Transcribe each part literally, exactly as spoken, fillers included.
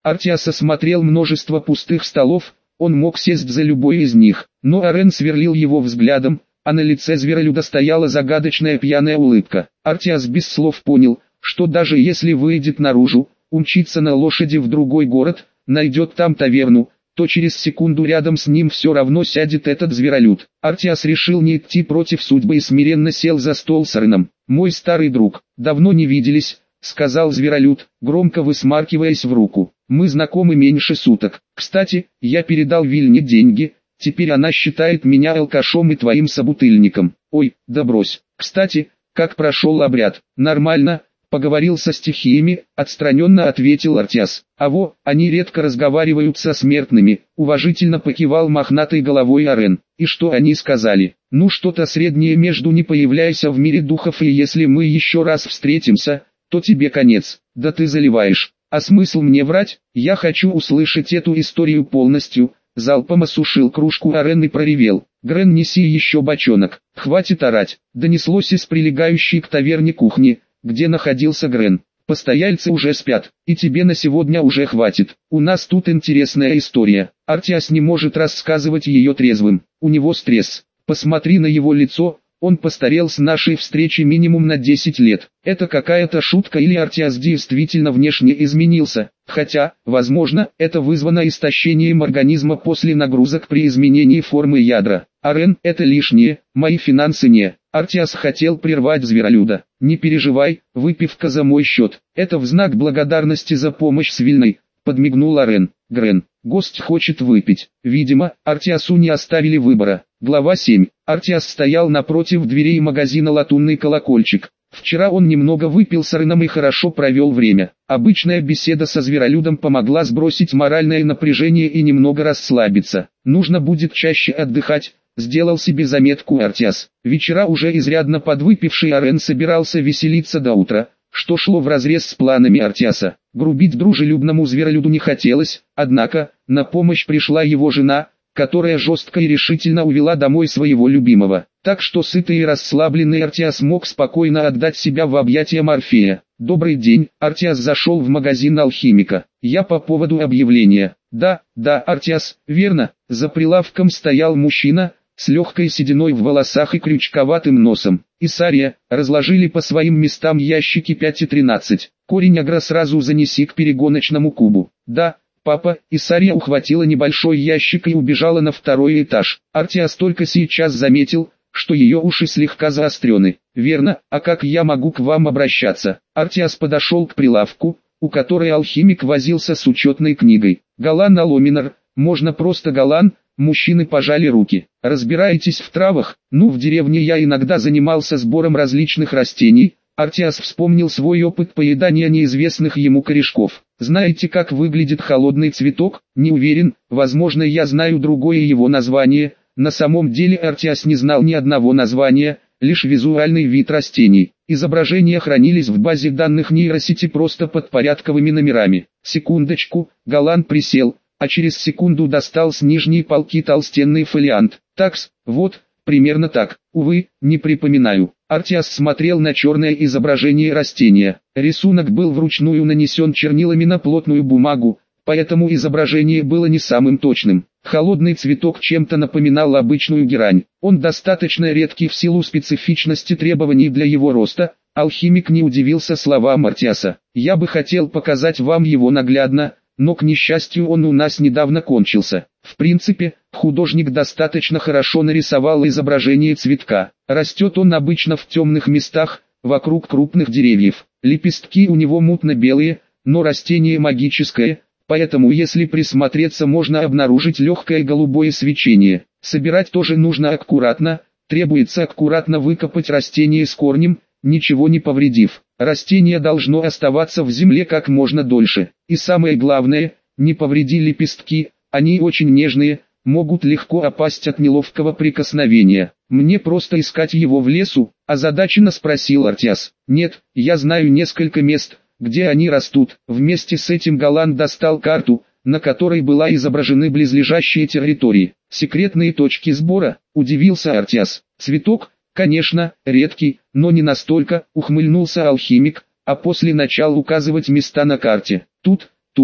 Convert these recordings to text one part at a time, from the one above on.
Артиас осмотрел множество пустых столов, он мог сесть за любой из них, но Арен сверлил его взглядом, а на лице зверолюда стояла загадочная пьяная улыбка. Артиас без слов понял, что даже если выйдет наружу, умчится на лошади в другой город, найдет там таверну, то через секунду рядом с ним все равно сядет этот зверолюд. Артиас решил не идти против судьбы и смиренно сел за стол с Ареном. «Мой старый друг, давно не виделись», — сказал зверолюд, громко высмаркиваясь в руку. «Мы знакомы меньше суток. Кстати, я передал Вильне деньги, теперь она считает меня алкашом и твоим собутыльником». «Ой, да брось. Кстати, как прошел обряд?» «Нормально. Поговорил со стихиями», — отстраненно ответил Артиас. «А во, они редко разговаривают со смертными», — уважительно покивал мохнатой головой Арен. «И что они сказали?» «Ну что-то среднее между «не появляйся в мире духов» и «если мы еще раз встретимся, то тебе конец». «Да ты заливаешь. А смысл мне врать? Я хочу услышать эту историю полностью». Залпом осушил кружку Арен и проревел: «Грен, неси еще бочонок». «Хватит орать», — донеслось из прилегающей к таверне кухни, где находился Грен. «Постояльцы уже спят, и тебе на сегодня уже хватит. У нас тут интересная история. Артиас не может рассказывать ее трезвым, у него стресс. Посмотри на его лицо, он постарел с нашей встречи минимум на десять лет. Это какая-то шутка или Артиас действительно внешне изменился? Хотя, возможно, это вызвано истощением организма после нагрузок при изменении формы ядра. Арен, это лишнее, мои финансы не». Артиас хотел прервать зверолюда. «Не переживай, выпивка за мой счет. Это в знак благодарности за помощь с Вильной», — подмигнул Арен. «Грен, гость хочет выпить». Видимо, Артиасу не оставили выбора. Глава семь. Артиас стоял напротив дверей магазина «Латунный колокольчик». Вчера он немного выпил с Ареном и хорошо провел время. Обычная беседа со зверолюдом помогла сбросить моральное напряжение и немного расслабиться. Нужно будет чаще отдыхать. Сделал себе заметку Артиас. Вечера уже изрядно подвыпивший Арен собирался веселиться до утра, что шло вразрез с планами Артиаса. Грубить дружелюбному зверолюду не хотелось, однако, на помощь пришла его жена, которая жестко и решительно увела домой своего любимого. Так что сытый и расслабленный Артиас мог спокойно отдать себя в объятия Морфея. «Добрый день», Артиас зашел в магазин алхимика. «Я по поводу объявления». «Да, да, Артиас, верно». За прилавком стоял мужчина с легкой сединой в волосах и крючковатым носом. «Исария, разложили по своим местам ящики пять и тринадцать. Корень агро сразу занеси к перегоночному кубу». «Да, папа». Исария ухватила небольшой ящик и убежала на второй этаж. Артиас только сейчас заметил, что ее уши слегка заострены. «Верно, а как я могу к вам обращаться?» Артиас подошел к прилавку, у которой алхимик возился с учетной книгой. «Галан Аломинар, можно просто Галан». Мужчины пожали руки. «Разбираетесь в травах?» «Ну, в деревне я иногда занимался сбором различных растений». Артиас вспомнил свой опыт поедания неизвестных ему корешков. «Знаете, как выглядит холодный цветок?» «Не уверен, возможно, я знаю другое его название». На самом деле Артиас не знал ни одного названия, лишь визуальный вид растений. Изображения хранились в базе данных нейросети просто под порядковыми номерами. Секундочку, Галан присел, а через секунду достал с нижней полки толстенный фолиант. «Такс, вот, примерно так. Увы, не припоминаю». Артиас смотрел на черное изображение растения. Рисунок был вручную нанесен чернилами на плотную бумагу, поэтому изображение было не самым точным. Холодный цветок чем-то напоминал обычную герань. Он достаточно редкий в силу специфичности требований для его роста. Алхимик не удивился словам Артиаса. «Я бы хотел показать вам его наглядно, но, к несчастью, он у нас недавно кончился». В принципе, художник достаточно хорошо нарисовал изображение цветка. Растет он обычно в темных местах, вокруг крупных деревьев. Лепестки у него мутно-белые, но растение магическое, поэтому если присмотреться, можно обнаружить легкое голубое свечение. Собирать тоже нужно аккуратно, требуется аккуратно выкопать растение с корнем, ничего не повредив. Растение должно оставаться в земле как можно дольше. И самое главное, не повреди лепестки, они очень нежные, могут легко опасть от неловкого прикосновения. «Мне просто искать его в лесу?» – озадаченно спросил Артиас. «Нет, я знаю несколько мест, где они растут». Вместе с этим Галан достал карту, на которой была изображены близлежащие территории. «Секретные точки сбора?» – удивился Артиас. «Цветок? Конечно, редкий, но не настолько», — ухмыльнулся алхимик, а после начал указывать места на карте. «Тут, тут,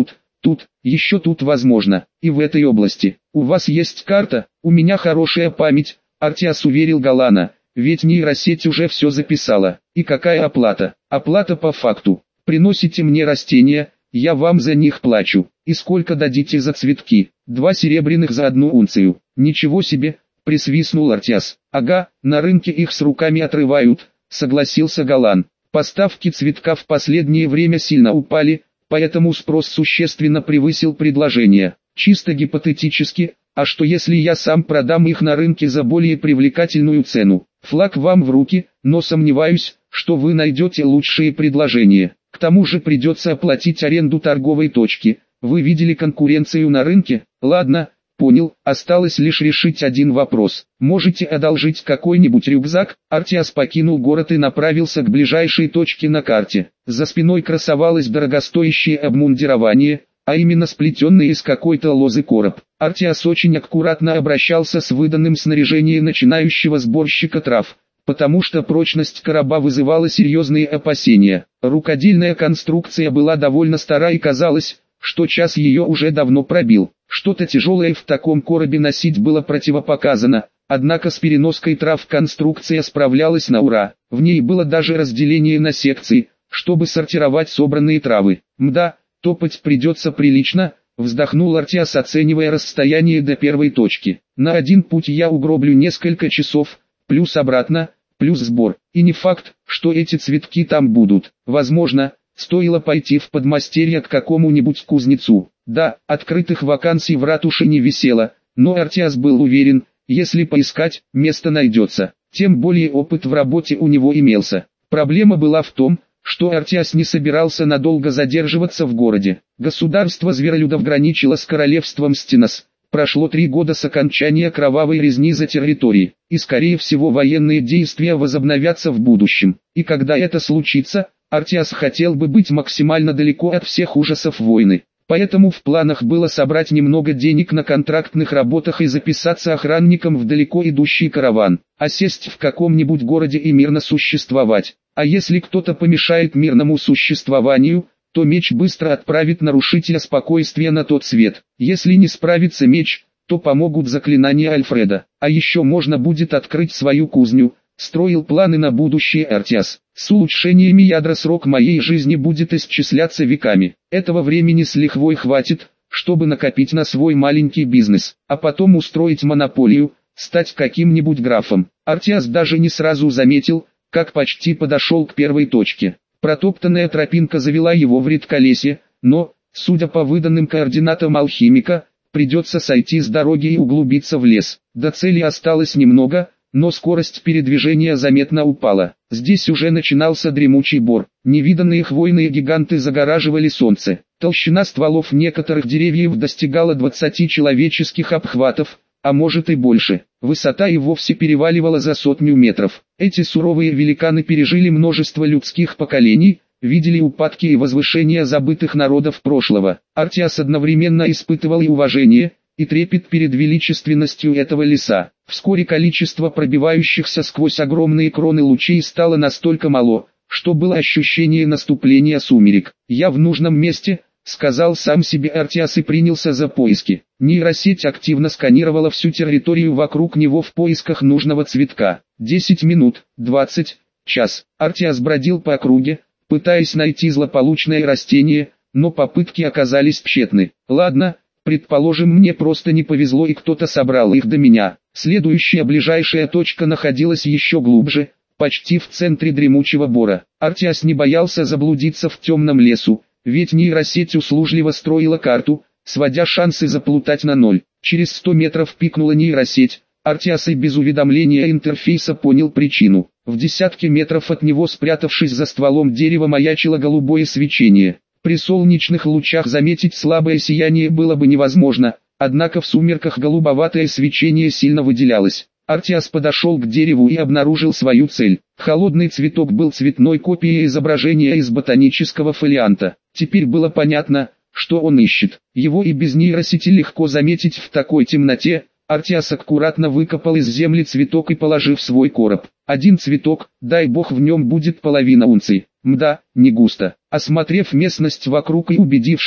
Тут, еще тут возможно, и в этой области. У вас есть карта, у меня хорошая память, Артиас уверил Галана, ведь нейросеть уже все записала. И какая оплата? Оплата по факту. Приносите мне растения, я вам за них плачу. И сколько дадите за цветки? Два серебряных за одну унцию. Ничего себе, присвистнул Артиас. Ага, на рынке их с руками отрывают, согласился Галан. Поставки цветка в последнее время сильно упали, поэтому спрос существенно превысил предложение. Чисто гипотетически, а что если я сам продам их на рынке за более привлекательную цену? Флаг вам в руки, но сомневаюсь, что вы найдете лучшие предложения. К тому же придется оплатить аренду торговой точки. Вы видели конкуренцию на рынке? Ладно, понял, осталось лишь решить один вопрос. Можете одолжить какой-нибудь рюкзак? Артиас покинул город и направился к ближайшей точке на карте. За спиной красовалось дорогостоящее обмундирование, а именно сплетенный из какой-то лозы короб. Артиас очень аккуратно обращался с выданным снаряжением начинающего сборщика трав, потому что прочность короба вызывала серьезные опасения. Рукодельная конструкция была довольно стара и казалось, что час ее уже давно пробил. Что-то тяжелое в таком коробе носить было противопоказано, однако с переноской трав конструкция справлялась на ура. В ней было даже разделение на секции, чтобы сортировать собранные травы. Мда, топать придется прилично, вздохнул Артиас, оценивая расстояние до первой точки. На один путь я угроблю несколько часов, плюс обратно, плюс сбор. И не факт, что эти цветки там будут. Возможно, стоило пойти в подмастерье к какому-нибудь кузнецу. Да, открытых вакансий в ратуше не висело, но Артиас был уверен, если поискать, место найдется. Тем более опыт в работе у него имелся. Проблема была в том, что Артиас не собирался надолго задерживаться в городе. Государство зверолюдов граничило с королевством Стенос. Прошло три года с окончания кровавой резни за территории, и скорее всего военные действия возобновятся в будущем. И когда это случится, Артиас хотел бы быть максимально далеко от всех ужасов войны. Поэтому в планах было собрать немного денег на контрактных работах и записаться охранником в далеко идущий караван, а сесть в каком-нибудь городе и мирно существовать. А если кто-то помешает мирному существованию, то меч быстро отправит нарушителя спокойствия на тот свет. Если не справится меч, то помогут заклинания Альфреда. А еще можно будет открыть свою кузню. Строил планы на будущее Артиас. С улучшениями ядра срок моей жизни будет исчисляться веками. Этого времени с лихвой хватит, чтобы накопить на свой маленький бизнес, а потом устроить монополию, стать каким-нибудь графом. Артиас даже не сразу заметил, как почти подошел к первой точке. Протоптанная тропинка завела его в редколесье, но, судя по выданным координатам алхимика, придется сойти с дороги и углубиться в лес. До цели осталось немного, но скорость передвижения заметно упала. Здесь уже начинался дремучий бор. Невиданные хвойные гиганты загораживали солнце. Толщина стволов некоторых деревьев достигала двадцати человеческих обхватов, а может и больше. Высота и вовсе переваливала за сотню метров. Эти суровые великаны пережили множество людских поколений, видели упадки и возвышения забытых народов прошлого. Артиас одновременно испытывал и уважение, и трепет перед величественностью этого леса. Вскоре количество пробивающихся сквозь огромные кроны лучей стало настолько мало, что было ощущение наступления сумерек. «Я в нужном месте», — сказал сам себе Артиас и принялся за поиски. Нейросеть активно сканировала всю территорию вокруг него в поисках нужного цветка. Десять минут, двадцать, час. Артиас бродил по округе, пытаясь найти злополучное растение, но попытки оказались тщетны. «Ладно, предположим, мне просто не повезло и кто-то собрал их до меня». Следующая ближайшая точка находилась еще глубже, почти в центре дремучего бора. Артиас не боялся заблудиться в темном лесу, ведь нейросеть услужливо строила карту, сводя шансы заплутать на ноль. Через сто метров пикнула нейросеть. Артиас и без уведомления интерфейса понял причину. В десятке метров от него, спрятавшись за стволом дерева, маячило голубое свечение. При солнечных лучах заметить слабое сияние было бы невозможно, однако в сумерках голубоватое свечение сильно выделялось. Артиас подошел к дереву и обнаружил свою цель. Холодный цветок был цветной копией изображения из ботанического фолианта. Теперь было понятно, что он ищет. Его и без нейросети легко заметить в такой темноте. Артиас аккуратно выкопал из земли цветок и положил в свой короб. Один цветок, дай бог в нем будет половина унции. Мда, не густо. Осмотрев местность вокруг и убедившись,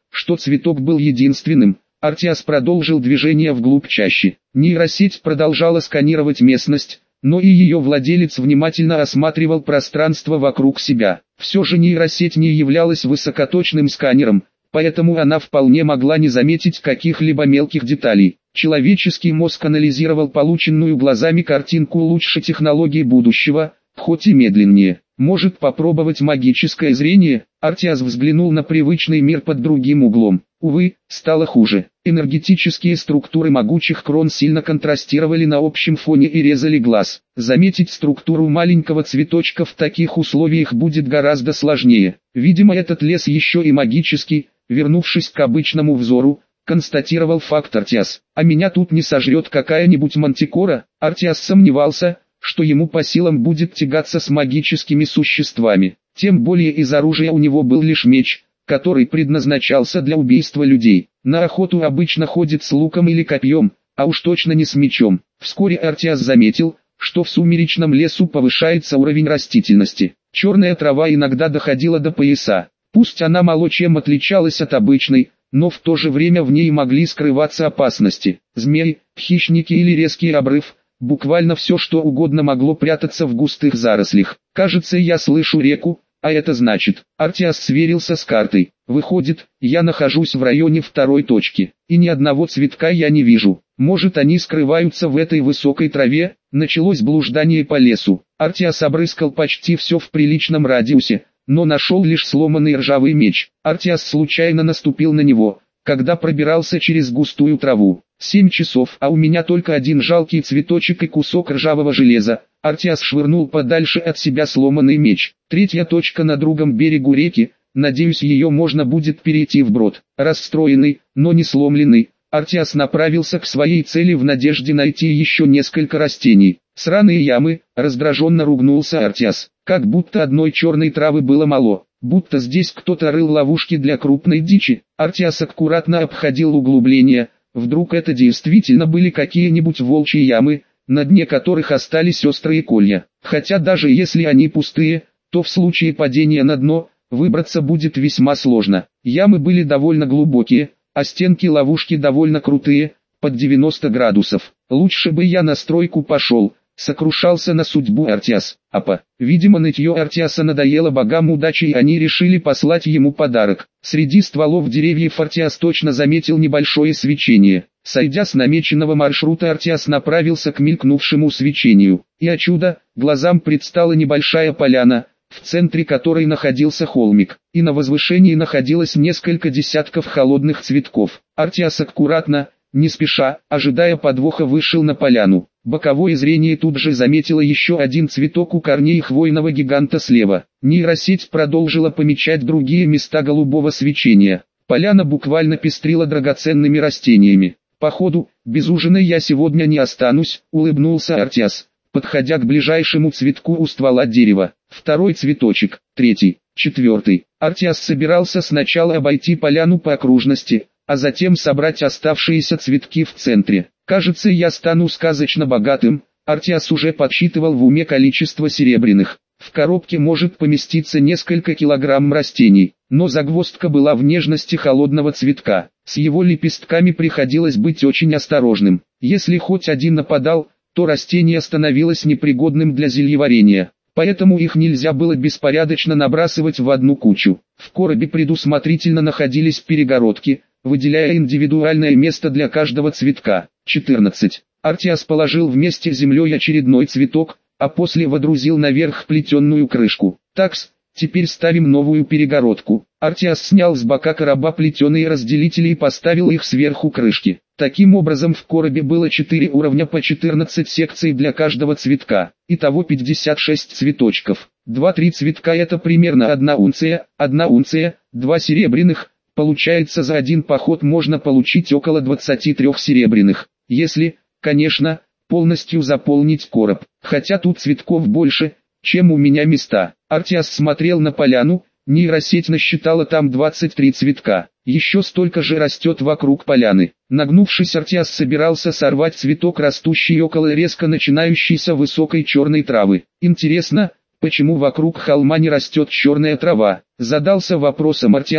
что цветок был единственным, Артиас продолжил движение вглубь чащи. Нейросеть продолжала сканировать местность, но и ее владелец внимательно осматривал пространство вокруг себя. Все же нейросеть не являлась высокоточным сканером, поэтому она вполне могла не заметить каких-либо мелких деталей. Человеческий мозг анализировал полученную глазами картинку лучше технологий будущего, хоть и медленнее. Может попробовать магическое зрение? Артиас взглянул на привычный мир под другим углом. Увы, стало хуже. Энергетические структуры могучих крон сильно контрастировали на общем фоне и резали глаз. Заметить структуру маленького цветочка в таких условиях будет гораздо сложнее. Видимо, этот лес еще и магический. Вернувшись к обычному взору, констатировал факт Артиас. А меня тут не сожрет какая-нибудь мантикора? Артиас сомневался, что ему по силам будет тягаться с магическими существами. Тем более из оружия у него был лишь меч, который предназначался для убийства людей. На охоту обычно ходит с луком или копьем, а уж точно не с мечом. Вскоре Артиас заметил, что в сумеречном лесу повышается уровень растительности. Черная трава иногда доходила до пояса. Пусть она мало чем отличалась от обычной, но в то же время в ней могли скрываться опасности. Змеи, хищники или резкий обрыв. Буквально все что угодно могло прятаться в густых зарослях. Кажется, я слышу реку, а это значит, Артиас сверился с картой. Выходит, я нахожусь в районе второй точки, и ни одного цветка я не вижу. Может, они скрываются в этой высокой траве? Началось блуждание по лесу. Артиас обрыскал почти все в приличном радиусе, но нашел лишь сломанный ржавый меч. Артиас случайно наступил на него, когда пробирался через густую траву. Семь часов, а у меня только один жалкий цветочек и кусок ржавого железа. Артиас швырнул подальше от себя сломанный меч. Третья точка на другом берегу реки, надеюсь, ее можно будет перейти вброд. Расстроенный, но не сломленный, Артиас направился к своей цели в надежде найти еще несколько растений. Сраные ямы, раздраженно ругнулся Артиас. Как будто одной черной травы было мало, будто здесь кто-то рыл ловушки для крупной дичи. Артиас аккуратно обходил углубления. Вдруг это действительно были какие-нибудь волчьи ямы, на дне которых остались острые колья. Хотя даже если они пустые, то в случае падения на дно, выбраться будет весьма сложно. Ямы были довольно глубокие, а стенки ловушки довольно крутые, под девяносто градусов. Лучше бы я на стройку пошел, сокрушался на судьбу Артиас. Апа, видимо, нытье Артиаса надоело богам удачи, и они решили послать ему подарок. Среди стволов деревьев Артиас точно заметил небольшое свечение. Сойдя с намеченного маршрута, Артиас направился к мелькнувшему свечению. И о чудо, глазам предстала небольшая поляна, в центре которой находился холмик, и на возвышении находилось несколько десятков холодных цветков. Артиас аккуратно, не спеша, ожидая подвоха, вышел на поляну. Боковое зрение тут же заметило еще один цветок у корней хвойного гиганта слева. Нейросеть продолжила помечать другие места голубого свечения. Поляна буквально пестрила драгоценными растениями. «Походу, без ужина я сегодня не останусь», — улыбнулся Артиас, подходя к ближайшему цветку у ствола дерева. Второй цветочек, третий, четвертый. Артиас собирался сначала обойти поляну по окружности, а затем собрать оставшиеся цветки в центре. «Кажется, я стану сказочно богатым», — Артиас уже подсчитывал в уме количество серебряных. В коробке может поместиться несколько килограмм растений, но загвоздка была в нежности холодного цветка. С его лепестками приходилось быть очень осторожным. Если хоть один нападал, то растение становилось непригодным для зельеварения. Поэтому их нельзя было беспорядочно набрасывать в одну кучу. В коробе предусмотрительно находились перегородки, выделяя индивидуальное место для каждого цветка. четырнадцать. Артиас положил вместе с землей очередной цветок, а после водрузил наверх плетеную крышку. Такс, теперь ставим новую перегородку. Артиас снял с бока короба плетеные разделители и поставил их сверху крышки. Таким образом в коробе было четыре уровня по четырнадцать секций для каждого цветка. Итого пятьдесят шесть цветочков. два-три цветка — это примерно одна унция, одна унция, два серебряных. Получается, за один поход можно получить около двадцати трёх серебряных. Если, конечно, полностью заполнить короб. Хотя тут цветков больше, чем у меня места. Артиас смотрел на поляну, нейросеть насчитала там двадцать три цветка. Еще столько же растет вокруг поляны. Нагнувшись, Артиас собирался сорвать цветок, растущий около резко начинающейся высокой черной травы. Интересно, почему вокруг холма не растет черная трава? Задался вопросом Артиас,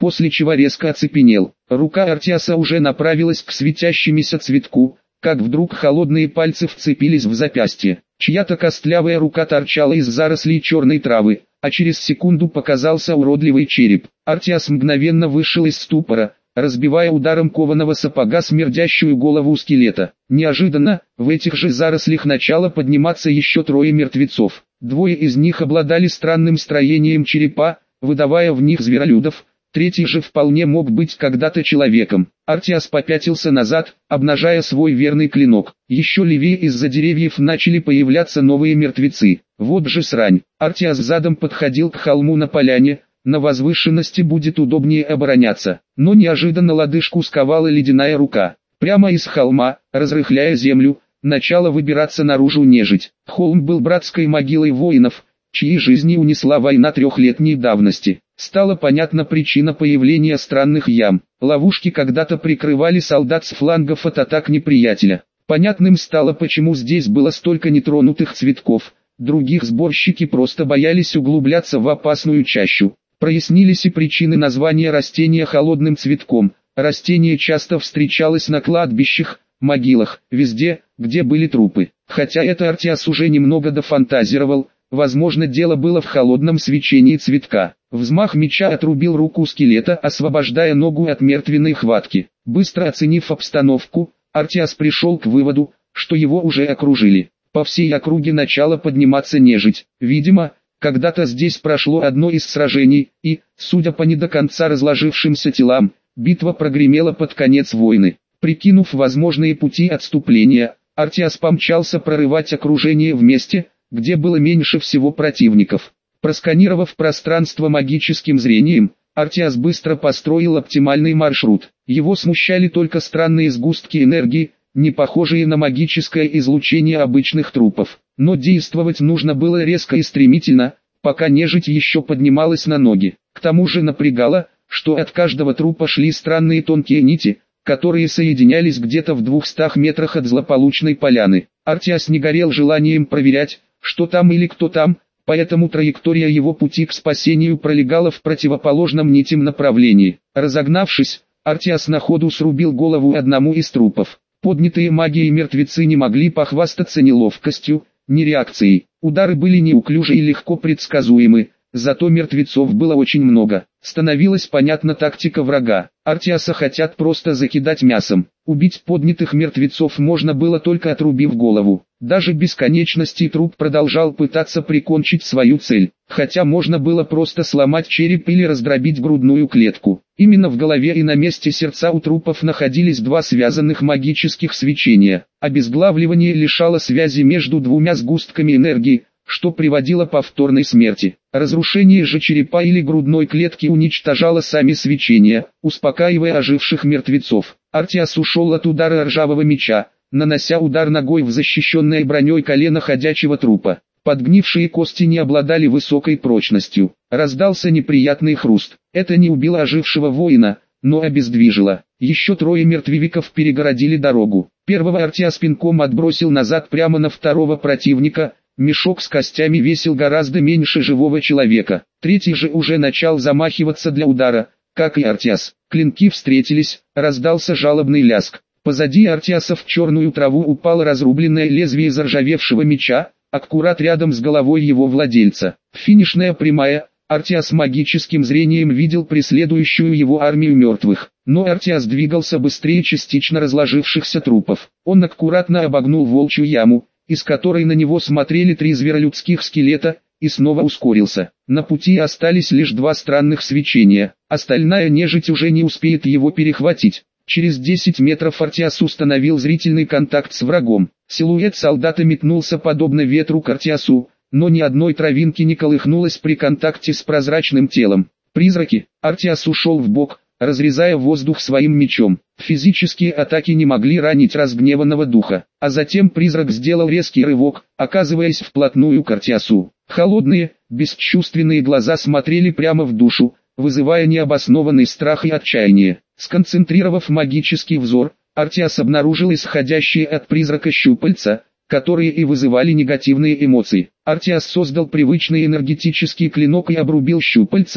после чего резко оцепенел. Рука Артиаса уже направилась к светящемуся цветку, как вдруг холодные пальцы вцепились в запястье. Чья-то костлявая рука торчала из зарослей черной травы, а через секунду показался уродливый череп. Артиас мгновенно вышел из ступора, разбивая ударом кованого сапога смердящую голову скелета. Неожиданно, в этих же зарослях начало подниматься еще трое мертвецов. Двое из них обладали странным строением черепа, выдавая в них зверолюдов, третий же вполне мог быть когда-то человеком. Артиас попятился назад, обнажая свой верный клинок. Еще левее из-за деревьев начали появляться новые мертвецы. Вот же срань. Артиас задом подходил к холму на поляне. На возвышенности будет удобнее обороняться. Но неожиданно лодыжку сковала ледяная рука. Прямо из холма, разрыхляя землю, начала выбираться наружу нежить. Холм был братской могилой воинов, чьи жизни унесла война трехлетней давности. Стала понятна причина появления странных ям. Ловушки когда-то прикрывали солдат с флангов от атак неприятеля. Понятным стало, почему здесь было столько нетронутых цветков. Других сборщики просто боялись углубляться в опасную чащу. Прояснились и причины названия растения холодным цветком. Растение часто встречалось на кладбищах, могилах, везде, где были трупы. Хотя это Артиас уже немного дофантазировал, возможно, дело было в холодном свечении цветка. Взмах меча отрубил руку скелета, освобождая ногу от мертвенной хватки. Быстро оценив обстановку, Артиас пришел к выводу, что его уже окружили. По всей округе начала подниматься нежить. Видимо, когда-то здесь прошло одно из сражений, и, судя по не до конца разложившимся телам, битва прогремела под конец войны. Прикинув возможные пути отступления, Артиас помчался прорывать окружение в месте, где было меньше всего противников. Просканировав пространство магическим зрением, Артиас быстро построил оптимальный маршрут. Его смущали только странные сгустки энергии, не похожие на магическое излучение обычных трупов. Но действовать нужно было резко и стремительно, пока нежить еще поднималась на ноги. К тому же напрягало, что от каждого трупа шли странные тонкие нити, которые соединялись где-то в двухстах метрах от злополучной поляны. Артиас не горел желанием проверять, что там или кто там, поэтому траектория его пути к спасению пролегала в противоположном нитям направлении. Разогнавшись, Артиас на ходу срубил голову одному из трупов. Поднятые магией мертвецы не могли похвастаться ни ловкостью, ни реакцией. Удары были неуклюжи и легко предсказуемы, зато мертвецов было очень много. Становилась понятна тактика врага. Артиаса хотят просто закидать мясом. Убить поднятых мертвецов можно было только отрубив голову. Даже бесконечности труп продолжал пытаться прикончить свою цель, хотя можно было просто сломать череп или раздробить грудную клетку. Именно в голове и на месте сердца у трупов находились два связанных магических свечения. Обезглавливание лишало связи между двумя сгустками энергии, что приводило к повторной смерти. Разрушение же черепа или грудной клетки уничтожало сами свечения, успокаивая оживших мертвецов. Артиас ушел от удара ржавого меча, нанося удар ногой в защищенное броней колено ходячего трупа. Подгнившие кости не обладали высокой прочностью. Раздался неприятный хруст. Это не убило ожившего воина, но обездвижило. Еще трое мертвевиков перегородили дорогу. Первого Артиас пинком отбросил назад прямо на второго противника. Мешок с костями весил гораздо меньше живого человека. Третий же уже начал замахиваться для удара, как и Артиас. Клинки встретились, раздался жалобный ляск. Позади Артиаса в черную траву упало разрубленное лезвие заржавевшего меча, аккурат рядом с головой его владельца. Финишная прямая. Артиас магическим зрением видел преследующую его армию мертвых. Но Артиас двигался быстрее частично разложившихся трупов. Он аккуратно обогнул волчью яму, из которой на него смотрели три зверолюдских скелета, и снова ускорился. На пути остались лишь два странных свечения. Остальная нежить уже не успеет его перехватить. Через десять метров Артиас установил зрительный контакт с врагом. Силуэт солдата метнулся подобно ветру к Артиасу, но ни одной травинки не колыхнулось при контакте с прозрачным телом. Призраки. Артиас ушел вбок, разрезая воздух своим мечом. Физические атаки не могли ранить разгневанного духа, а затем призрак сделал резкий рывок, оказываясь вплотную к Артиасу. Холодные, бесчувственные глаза смотрели прямо в душу, вызывая необоснованный страх и отчаяние. Сконцентрировав магический взор, Артиас обнаружил исходящие от призрака щупальца, которые и вызывали негативные эмоции. Артиас создал привычный энергетический клинок и обрубил щупальца,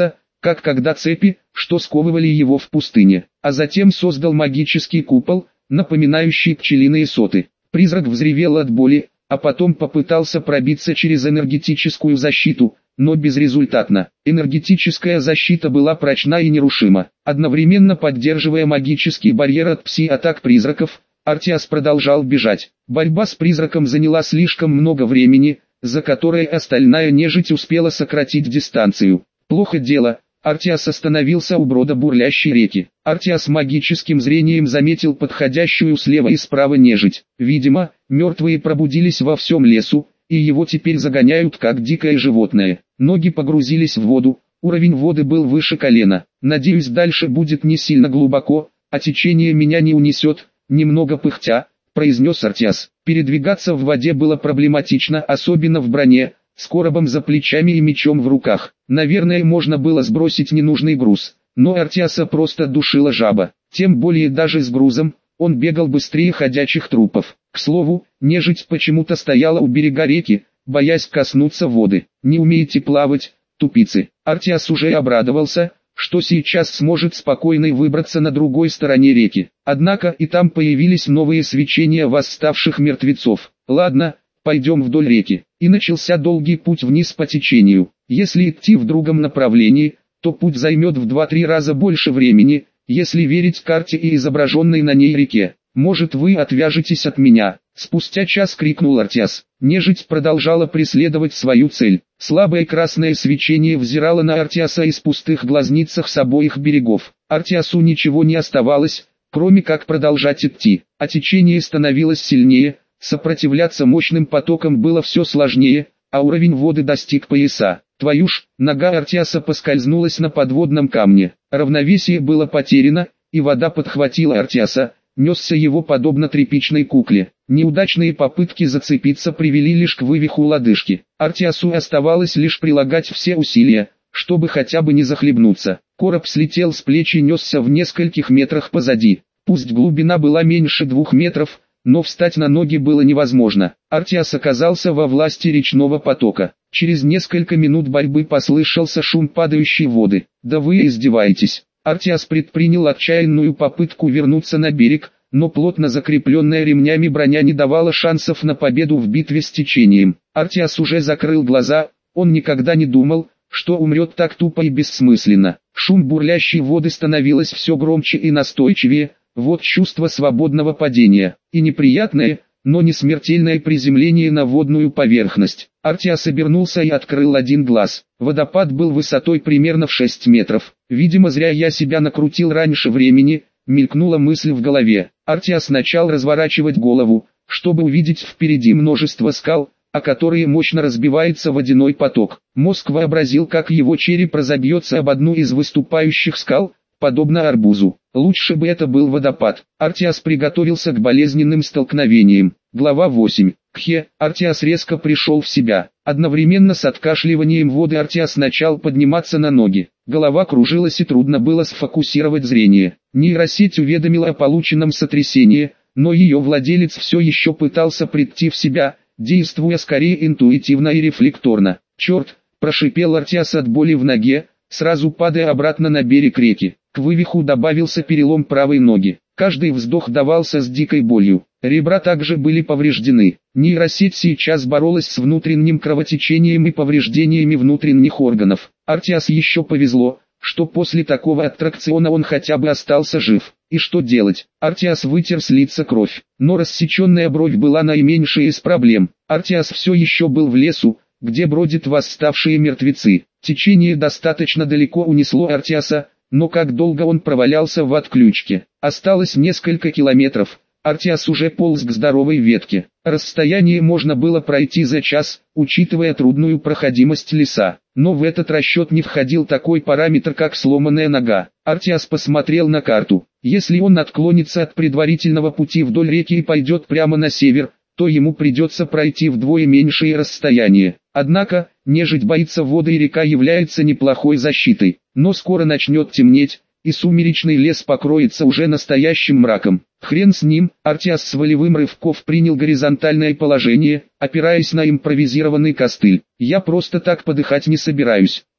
как когда цепи, что сковывали его в пустыне, а затем создал магический купол, напоминающий пчелиные соты. Призрак взревел от боли, а потом попытался пробиться через энергетическую защиту, но безрезультатно. Энергетическая защита была прочна и нерушима. Одновременно поддерживая магический барьер от пси-атак призраков, Артиас продолжал бежать. Борьба с призраком заняла слишком много времени, за которое остальная нежить успела сократить дистанцию. Плохо дело, Артиас остановился у брода бурлящей реки. Артиас магическим зрением заметил подходящую слева и справа нежить. Видимо, мертвые пробудились во всем лесу, и его теперь загоняют как дикое животное. Ноги погрузились в воду, уровень воды был выше колена. Надеюсь, дальше будет не сильно глубоко, а течение меня не унесет, немного пыхтя, произнес Артиас. Передвигаться в воде было проблематично, особенно в броне, с коробом за плечами и мечом в руках. Наверное, можно было сбросить ненужный груз, но Артиаса просто душила жаба. Тем более даже с грузом, он бегал быстрее ходячих трупов. К слову, нежить почему-то стояла у берега реки, боясь коснуться воды. «Не умеете плавать, тупицы». Артиас уже обрадовался, что сейчас сможет спокойно выбраться на другой стороне реки. Однако и там появились новые свечения восставших мертвецов. «Ладно, пойдем вдоль реки». И начался долгий путь вниз по течению. Если идти в другом направлении, то путь займет в два-три раза больше времени, если верить карте и изображенной на ней реке. «Может, вы отвяжетесь от меня?» Спустя час крикнул Артиас. Нежить продолжала преследовать свою цель. Слабое красное свечение взирало на Артиаса из пустых глазницах с обоих берегов. Артиасу ничего не оставалось, кроме как продолжать идти. А течение становилось сильнее, сопротивляться мощным потокам было все сложнее, а уровень воды достиг пояса. Твою ж, нога Артиаса поскользнулась на подводном камне. Равновесие было потеряно, и вода подхватила Артиаса, несся его подобно тряпичной кукле. Неудачные попытки зацепиться привели лишь к вывиху лодыжки. Артиасу оставалось лишь прилагать все усилия, чтобы хотя бы не захлебнуться. Короб слетел с плеч и несся в нескольких метрах позади. Пусть глубина была меньше двух метров, но встать на ноги было невозможно. Артиас оказался во власти речного потока. Через несколько минут борьбы послышался шум падающей воды. «Да вы издеваетесь!» Артиас предпринял отчаянную попытку вернуться на берег, но плотно закрепленная ремнями броня не давала шансов на победу в битве с течением. Артиас уже закрыл глаза, он никогда не думал, что умрет так тупо и бессмысленно. Шум бурлящей воды становилось все громче и настойчивее, вот чувство свободного падения, и неприятное, но не смертельное приземление на водную поверхность. Артиас обернулся и открыл один глаз. Водопад был высотой примерно в шесть метров. Видимо, зря я себя накрутил раньше времени, мелькнула мысль в голове. Артиас начал разворачивать голову, чтобы увидеть впереди множество скал, о которые мощно разбивается водяной поток. Мозг вообразил, как его череп разобьется об одну из выступающих скал, подобно арбузу. Лучше бы это был водопад. Артиас приготовился к болезненным столкновениям. Глава восемь. Кхе. Артиас резко пришел в себя. Одновременно с откашливанием воды Артиас начал подниматься на ноги. Голова кружилась и трудно было сфокусировать зрение. Нейросеть уведомила о полученном сотрясении, но ее владелец все еще пытался прийти в себя, действуя скорее интуитивно и рефлекторно. «Черт!» – прошипел Артиас от боли в ноге, сразу падая обратно на берег реки. К вывиху добавился перелом правой ноги. Каждый вздох давался с дикой болью. Ребра также были повреждены. Нейросеть сейчас боролась с внутренним кровотечением и повреждениями внутренних органов. Артиас еще повезло, что после такого аттракциона он хотя бы остался жив. И что делать? Артиас вытер с лица кровь. Но рассеченная бровь была наименьшей из проблем. Артиас все еще был в лесу, где бродят восставшие мертвецы. Течение достаточно далеко унесло Артиаса, но как долго он провалялся в отключке. Осталось несколько километров. Артиас уже полз к здоровой ветке. Расстояние можно было пройти за час, учитывая трудную проходимость леса. Но в этот расчет не входил такой параметр, как сломанная нога. Артиас посмотрел на карту. Если он отклонится от предварительного пути вдоль реки и пойдет прямо на север, то ему придется пройти вдвое меньшее расстояние. Однако, нежить боится воды и река является неплохой защитой. Но скоро начнет темнеть, и сумеречный лес покроется уже настоящим мраком. Хрен с ним, Артиас с волевым рывком принял горизонтальное положение, опираясь на импровизированный костыль. «Я просто так подыхать не собираюсь»,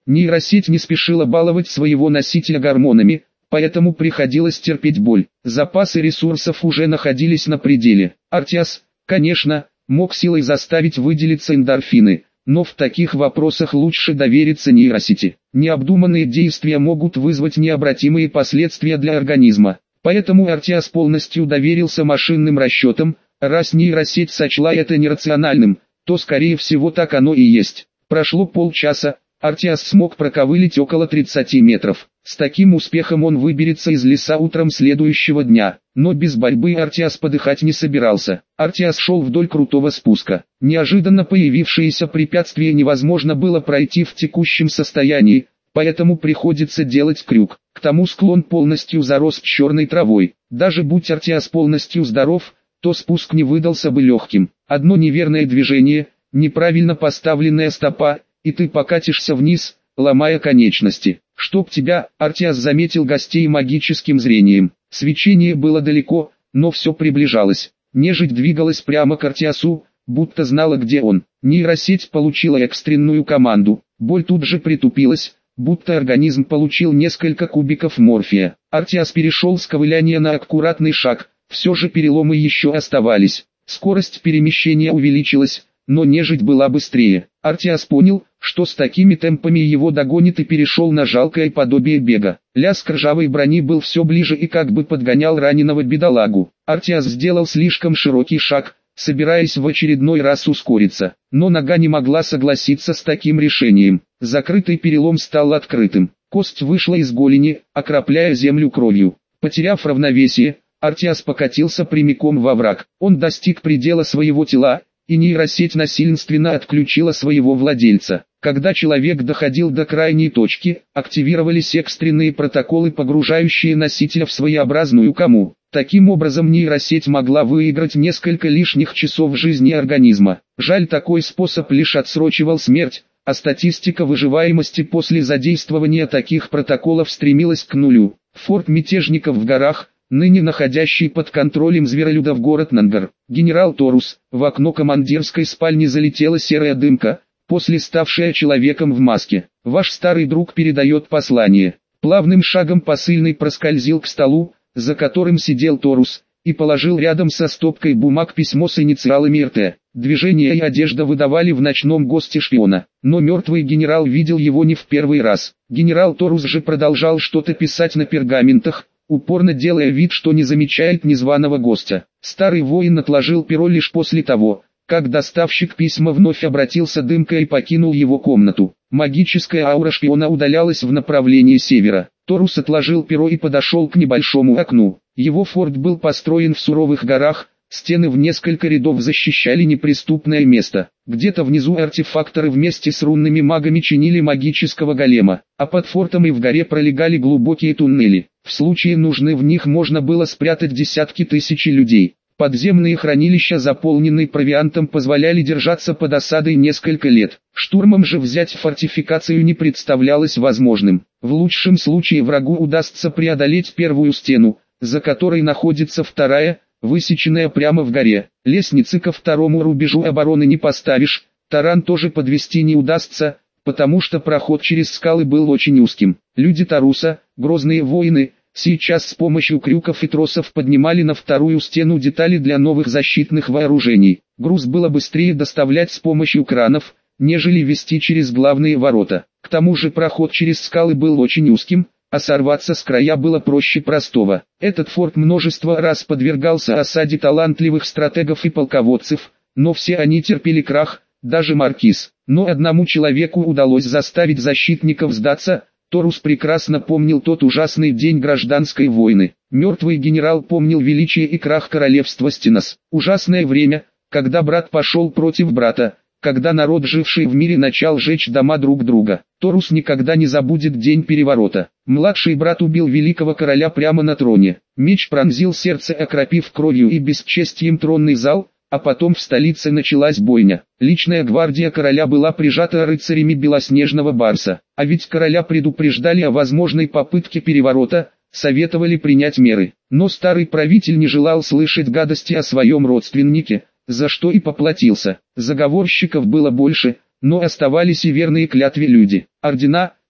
Нейросеть не спешила баловать своего носителя гормонами, поэтому приходилось терпеть боль. Запасы ресурсов уже находились на пределе. Артиас, конечно, мог силой заставить выделиться эндорфины, но в таких вопросах лучше довериться нейросети. Необдуманные действия могут вызвать необратимые последствия для организма. Поэтому Артиас полностью доверился машинным расчетам. Раз нейросеть сочла это нерациональным, то скорее всего так оно и есть. Прошло полчаса, Артиас смог проковылить около тридцати метров. С таким успехом он выберется из леса утром следующего дня. Но без борьбы Артиас подыхать не собирался. Артиас шел вдоль крутого спуска. Неожиданно появившееся препятствие невозможно было пройти в текущем состоянии, поэтому приходится делать крюк. К тому склон полностью зарос черной травой. Даже будь Артиас полностью здоров, то спуск не выдался бы легким. Одно неверное движение, неправильно поставленная стопа, и ты покатишься вниз, ломая конечности. Чтоб тебя, Артиас заметил гостей магическим зрением. Свечение было далеко, но все приближалось. Нежить двигалась прямо к Артиасу, будто знала, где он. Нейросеть получила экстренную команду. Боль тут же притупилась, будто организм получил несколько кубиков морфия. Артиас перешел с ковыляния на аккуратный шаг. Все же переломы еще оставались. Скорость перемещения увеличилась, но нежить была быстрее. Артиас понял, что с такими темпами его догонит, и перешел на жалкое подобие бега. Лязг ржавой брони был все ближе и как бы подгонял раненого бедолагу. Артиас сделал слишком широкий шаг, собираясь в очередной раз ускориться. Но нога не могла согласиться с таким решением. Закрытый перелом стал открытым. Кость вышла из голени, окропляя землю кровью. Потеряв равновесие, Артиас покатился прямиком во враг. Он достиг предела своего тела, и нейросеть насильственно отключила своего владельца. Когда человек доходил до крайней точки, активировались экстренные протоколы, погружающие носителя в своеобразную кому. Таким образом нейросеть могла выиграть несколько лишних часов жизни организма. Жаль, такой способ лишь отсрочивал смерть, а статистика выживаемости после задействования таких протоколов стремилась к нулю. Форт мятежников в горах, ныне находящий под контролем зверолюдов город Нангар. Генерал Торус, в окно командирской спальни залетела серая дымка, после ставшая человеком в маске. Ваш старый друг передает послание. Плавным шагом посыльный проскользил к столу, за которым сидел Торус, и положил рядом со стопкой бумаг письмо с инициалами эр тэ. Движения и одежда выдавали в ночном госте шпиона, но мертвый генерал видел его не в первый раз. Генерал Торус же продолжал что-то писать на пергаментах, упорно делая вид, что не замечает незваного гостя. Старый воин отложил перо лишь после того, как доставщик письма вновь обратился дымкой и покинул его комнату. Магическая аура шпиона удалялась в направлении севера. Торус отложил перо и подошел к небольшому окну. Его форт был построен в суровых горах, стены в несколько рядов защищали неприступное место. Где-то внизу артефакторы вместе с рунными магами чинили магического голема, а под фортом и в горе пролегали глубокие туннели. В случае нужды в них можно было спрятать десятки тысяч людей. Подземные хранилища, заполненные провиантом, позволяли держаться под осадой несколько лет. Штурмом же взять фортификацию не представлялось возможным. В лучшем случае врагу удастся преодолеть первую стену, за которой находится вторая, высеченная прямо в горе. Лестницы ко второму рубежу обороны не поставишь, таран тоже подвести не удастся, потому что проход через скалы был очень узким. Люди Таруса, грозные воины, сейчас с помощью крюков и тросов поднимали на вторую стену детали для новых защитных вооружений. Груз было быстрее доставлять с помощью кранов, нежели вести через главные ворота. К тому же проход через скалы был очень узким, а сорваться с края было проще простого. Этот форт множество раз подвергался осаде талантливых стратегов и полководцев, но все они терпели крах, даже маркиз. Но одному человеку удалось заставить защитников сдаться. Торус прекрасно помнил тот ужасный день гражданской войны. Мертвый генерал помнил величие и крах королевства Стенос. Ужасное время, когда брат пошел против брата, когда народ, живший в мире, начал жечь дома друг друга. Торус никогда не забудет день переворота. Младший брат убил великого короля прямо на троне. Меч пронзил сердце, окропив кровью и бесчестием тронный зал, а потом в столице началась бойня. Личная гвардия короля была прижата рыцарями белоснежного барса. А ведь короля предупреждали о возможной попытке переворота, советовали принять меры. Но старый правитель не желал слышать гадости о своем родственнике, за что и поплатился. Заговорщиков было больше, но оставались и верные клятве люди. Ордена,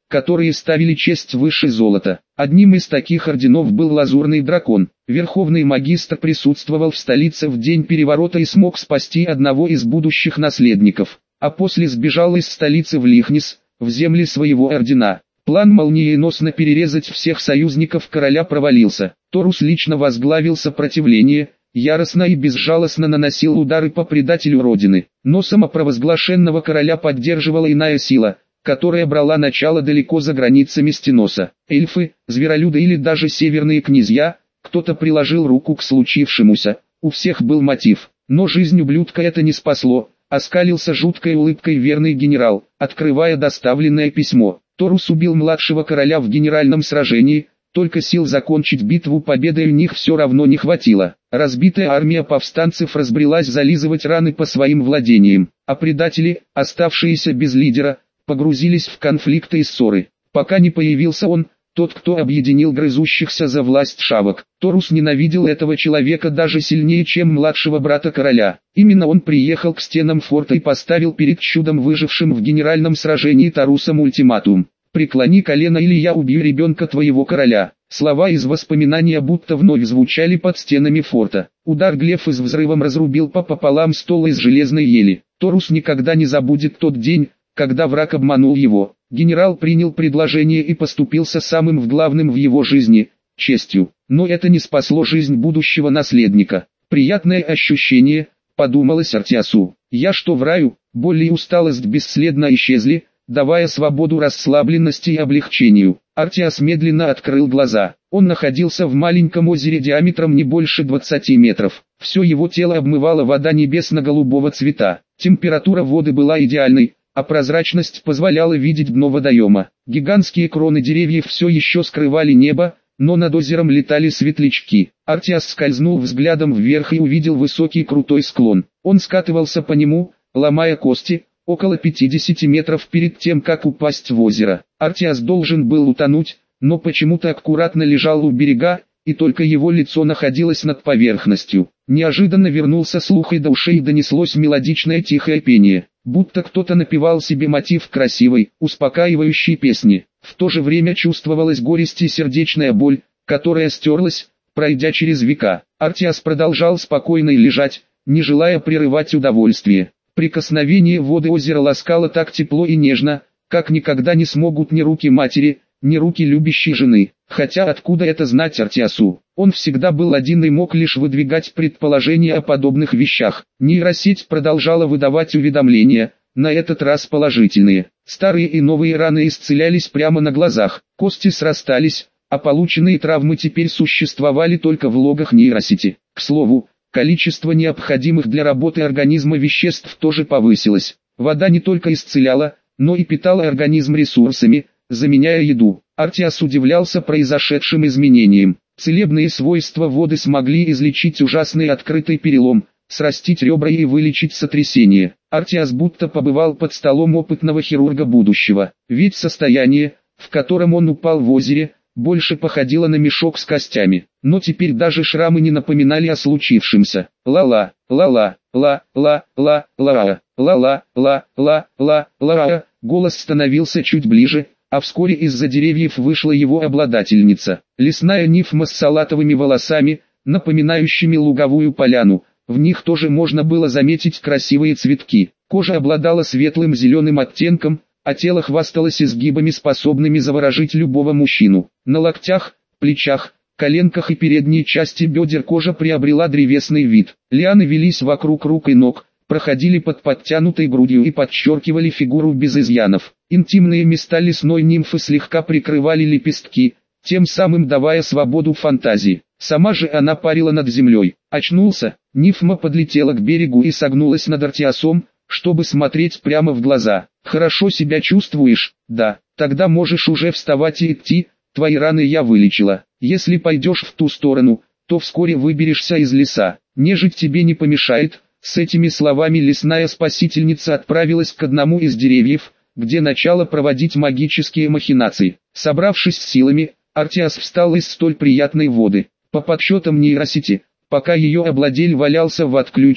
которые ставили честь выше золота. Одним из таких орденов был Лазурный дракон. Верховный магистр присутствовал в столице в день переворота и смог спасти одного из будущих наследников, а после сбежал из столицы в Лихнис, в земли своего ордена. План молниеносно перерезать всех союзников короля провалился. Торус лично возглавил сопротивление, яростно и безжалостно наносил удары по предателю родины. Но самопровозглашенного короля поддерживала иная сила, которая брала начало далеко за границами Стеноса. Эльфы, зверолюды или даже северные князья, кто-то приложил руку к случившемуся, у всех был мотив. Но жизнь ублюдка это не спасло, оскалился жуткой улыбкой верный генерал, открывая доставленное письмо. Торус убил младшего короля в генеральном сражении, только сил закончить битву победой у них все равно не хватило. Разбитая армия повстанцев разбрелась зализывать раны по своим владениям, а предатели, оставшиеся без лидера, погрузились в конфликты и ссоры. Пока не появился он, тот, кто объединил грызущихся за власть шавок. Торус ненавидел этого человека даже сильнее, чем младшего брата короля. Именно он приехал к стенам форта и поставил перед чудом выжившим в генеральном сражении Тарусом ультиматум. «Преклони колено, или я убью ребенка твоего короля». Слова из воспоминания будто вновь звучали под стенами форта. Удар глефа с взрывом разрубил пополам стол из железной ели. Торус никогда не забудет тот день, когда враг обманул его. Генерал принял предложение и поступился самым в главным в его жизни – честью. Но это не спасло жизнь будущего наследника. Приятное ощущение, подумалось Артиасу. Я что, в раю? Боль и усталость бесследно исчезли, давая свободу расслабленности и облегчению. Артиас медленно открыл глаза. Он находился в маленьком озере диаметром не больше двадцати метров. Все его тело обмывала вода небесно-голубого цвета. Температура воды была идеальной, а прозрачность позволяла видеть дно водоема. Гигантские кроны деревьев все еще скрывали небо, но над озером летали светлячки. Артиас скользнул взглядом вверх и увидел высокий крутой склон. Он скатывался по нему, ломая кости, около пятидесяти метров перед тем, как упасть в озеро. Артиас должен был утонуть, но почему-то аккуратно лежал у берега, и только его лицо находилось над поверхностью. Неожиданно вернулся слух, и до ушей донеслось мелодичное тихое пение, будто кто-то напевал себе мотив красивой, успокаивающей песни. В то же время чувствовалась горесть и сердечная боль, которая стерлась, пройдя через века. Артиас продолжал спокойно лежать, не желая прерывать удовольствие. Прикосновение воды озера ласкало так тепло и нежно, как никогда не смогут ни руки матери, ни руки любящей жены. Хотя откуда это знать Артиасу? Он всегда был один и мог лишь выдвигать предположения о подобных вещах. Нейросеть продолжала выдавать уведомления, на этот раз положительные. Старые и новые раны исцелялись прямо на глазах, кости срастались, а полученные травмы теперь существовали только в логах нейросети. К слову, количество необходимых для работы организма веществ тоже повысилось. Вода не только исцеляла, но и питала организм ресурсами, заменяя еду. Артиас удивлялся произошедшим изменениям. Целебные свойства воды смогли излечить ужасный открытый перелом, срастить ребра и вылечить сотрясение. Артиас будто побывал под столом опытного хирурга будущего. Ведь состояние, в котором он упал в озере, больше походило на мешок с костями. Но теперь даже шрамы не напоминали о случившемся. Ла-ла, ла-ла, ла-ла, ла-ла, ла-ла, ла-ла, ла-ла. Голос становился чуть ближе, а вскоре из-за деревьев вышла его обладательница. Лесная нимфа с салатовыми волосами, напоминающими луговую поляну. В них тоже можно было заметить красивые цветки. Кожа обладала светлым зеленым оттенком, а тело хвасталось изгибами, способными заворожить любого мужчину. На локтях, плечах, коленках и передней части бедер кожа приобрела древесный вид. Лианы велись вокруг рук и ног, проходили под подтянутой грудью и подчеркивали фигуру без изъянов. Интимные места лесной нимфы слегка прикрывали лепестки, тем самым давая свободу фантазии. Сама же она парила над землей. Очнулся, нимфа подлетела к берегу и согнулась над Артиасом, чтобы смотреть прямо в глаза. «Хорошо себя чувствуешь? Да, тогда можешь уже вставать и идти, твои раны я вылечила. Если пойдешь в ту сторону, то вскоре выберешься из леса. Нежить тебе не помешает». С этими словами лесная спасительница отправилась к одному из деревьев, где начала проводить магические махинации. Собравшись с силами, Артиас встал из столь приятной воды. По подсчетам нейросети, пока ее обладель валялся в отключке,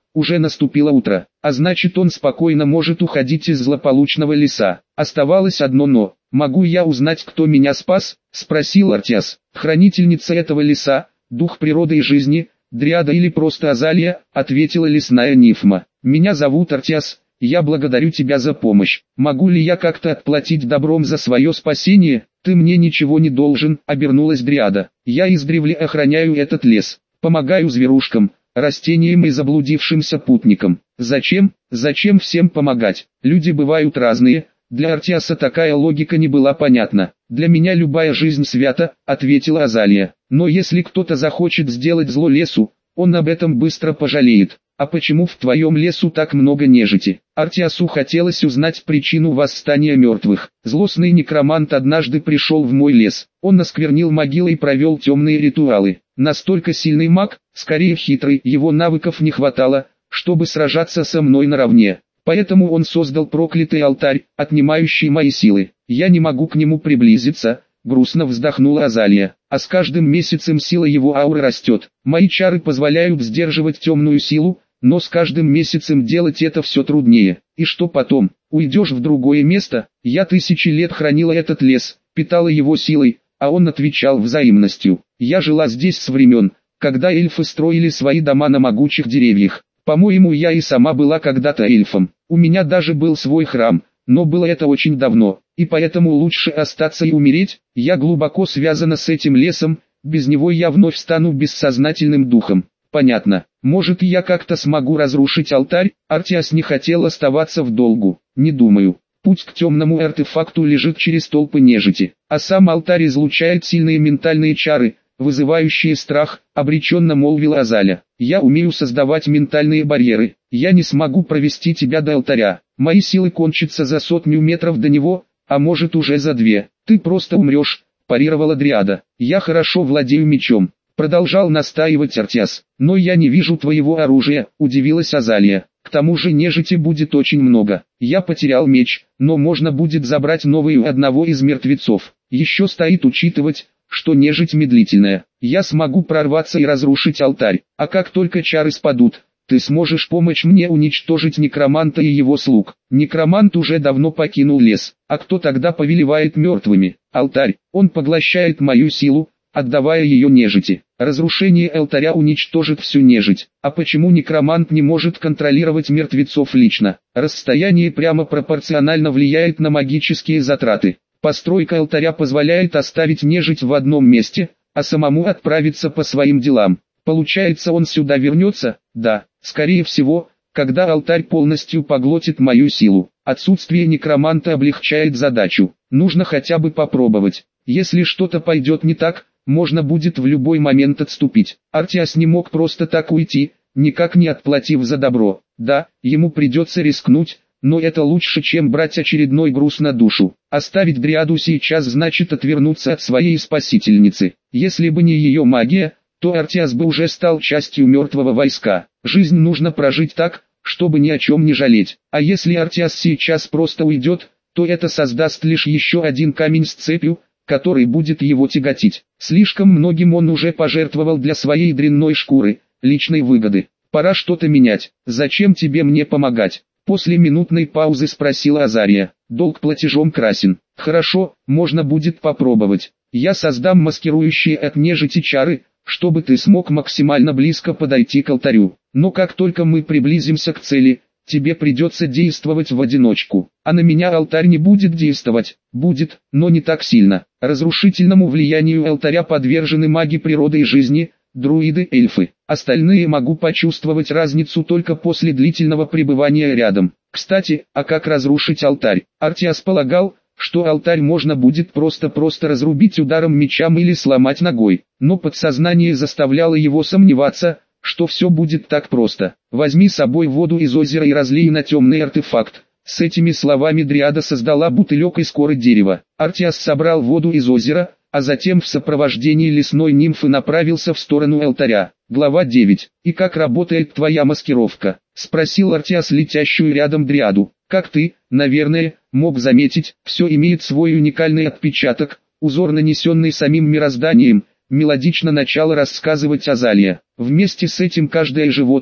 уже наступило утро, а значит он спокойно может уходить из злополучного леса. Оставалось одно «но». «Могу я узнать, кто меня спас?» – спросил Артиас. «Хранительница этого леса, дух природы и жизни, дриада или просто Азалия?» – ответила лесная нимфа. «Меня зовут Артиас, я благодарю тебя за помощь. Могу ли я как-то отплатить добром за свое спасение?» «Ты мне ничего не должен», – обернулась дриада. «Я издревле охраняю этот лес, помогаю зверушкам, растениям и заблудившимся путникам. Зачем? Зачем всем помогать? Люди бывают разные». Для Артиаса такая логика не была понятна. «Для меня любая жизнь свята», — ответила Азалия. «Но если кто-то захочет сделать зло лесу, он об этом быстро пожалеет. А почему в твоем лесу так много нежити?» Артиасу хотелось узнать причину восстания мертвых. «Злостный некромант однажды пришел в мой лес. Он осквернил могилы и провел темные ритуалы. Настолько сильный маг, скорее хитрый, его навыков не хватало, чтобы сражаться со мной наравне. Поэтому он создал проклятый алтарь, отнимающий мои силы. Я не могу к нему приблизиться», — грустно вздохнула Азалия. «А с каждым месяцем сила его ауры растет. Мои чары позволяют сдерживать темную силу, но с каждым месяцем делать это все труднее. И что потом? Уйдешь в другое место? Я тысячи лет хранила этот лес, питала его силой, а он отвечал взаимностью. Я жила здесь с времен, когда эльфы строили свои дома на могучих деревьях. По-моему, я и сама была когда-то эльфом. У меня даже был свой храм, но было это очень давно, и поэтому лучше остаться и умереть. Я глубоко связана с этим лесом, без него я вновь стану бессознательным духом». «Понятно. Может, я как-то смогу разрушить алтарь?» Артиас не хотел оставаться в долгу. «Не думаю. Путь к темному артефакту лежит через толпы нежити, а сам алтарь излучает сильные ментальные чары, вызывающие страх», — обреченно молвила Азалия. «Я умею создавать ментальные барьеры. Я не смогу провести тебя до алтаря. Мои силы кончатся за сотню метров до него, а может уже за две. Ты просто умрешь», — парировала дриада. «Я хорошо владею мечом», — продолжал настаивать Артиас. «Но я не вижу твоего оружия», — удивилась Азалия. «К тому же нежити будет очень много. Я потерял меч, но можно будет забрать новый у одного из мертвецов. Еще стоит учитывать, что нежить медлительная. Я смогу прорваться и разрушить алтарь, а как только чары спадут, ты сможешь помочь мне уничтожить некроманта и его слуг». «Некромант уже давно покинул лес, а кто тогда повелевает мертвыми?» «Алтарь. Он поглощает мою силу, отдавая ее нежити. Разрушение алтаря уничтожит всю нежить. А почему некромант не может контролировать мертвецов лично?» «Расстояние прямо пропорционально влияет на магические затраты. Постройка алтаря позволяет оставить нежить в одном месте, а самому отправиться по своим делам. Получается, он сюда вернется?» «Да, скорее всего, когда алтарь полностью поглотит мою силу. Отсутствие некроманта облегчает задачу. Нужно хотя бы попробовать. Если что-то пойдет не так, можно будет в любой момент отступить». Артиас не мог просто так уйти, никак не отплатив за добро. Да, ему придется рискнуть, но это лучше, чем брать очередной груз на душу. Оставить дриаду сейчас значит отвернуться от своей спасительницы. Если бы не ее магия, то Артиас бы уже стал частью мертвого войска. Жизнь нужно прожить так, чтобы ни о чем не жалеть. А если Артиас сейчас просто уйдет, то это создаст лишь еще один камень с цепью, который будет его тяготить. Слишком многим он уже пожертвовал для своей дрянной шкуры, личной выгоды. Пора что-то менять. «Зачем тебе мне помогать?» После минутной паузы спросила Азалия. «Долг платежом красен». «Хорошо, можно будет попробовать. Я создам маскирующие от нежити чары, чтобы ты смог максимально близко подойти к алтарю. Но как только мы приблизимся к цели, тебе придется действовать в одиночку. А на меня алтарь не будет действовать». «Будет, но не так сильно. Разрушительному влиянию алтаря подвержены маги природы и жизни, друиды, эльфы. Остальные могу почувствовать разницу только после длительного пребывания рядом. Кстати, а как разрушить алтарь?» Артиас полагал, что алтарь можно будет просто-просто разрубить ударом мечом или сломать ногой. Но подсознание заставляло его сомневаться, что все будет так просто. «Возьми с собой воду из озера и разлей на темный артефакт». С этими словами дриада создала бутылек из коры дерева. Артиас собрал воду из озера, а затем в сопровождении лесной нимфы направился в сторону алтаря. Глава девять. «И как работает твоя маскировка?» — спросил Артиас летящую рядом дриаду. «Как ты, наверное, мог заметить, все имеет свой уникальный отпечаток, узор, нанесенный самим мирозданием», — мелодично начала рассказывать Азалия. «Вместе с этим каждое животное,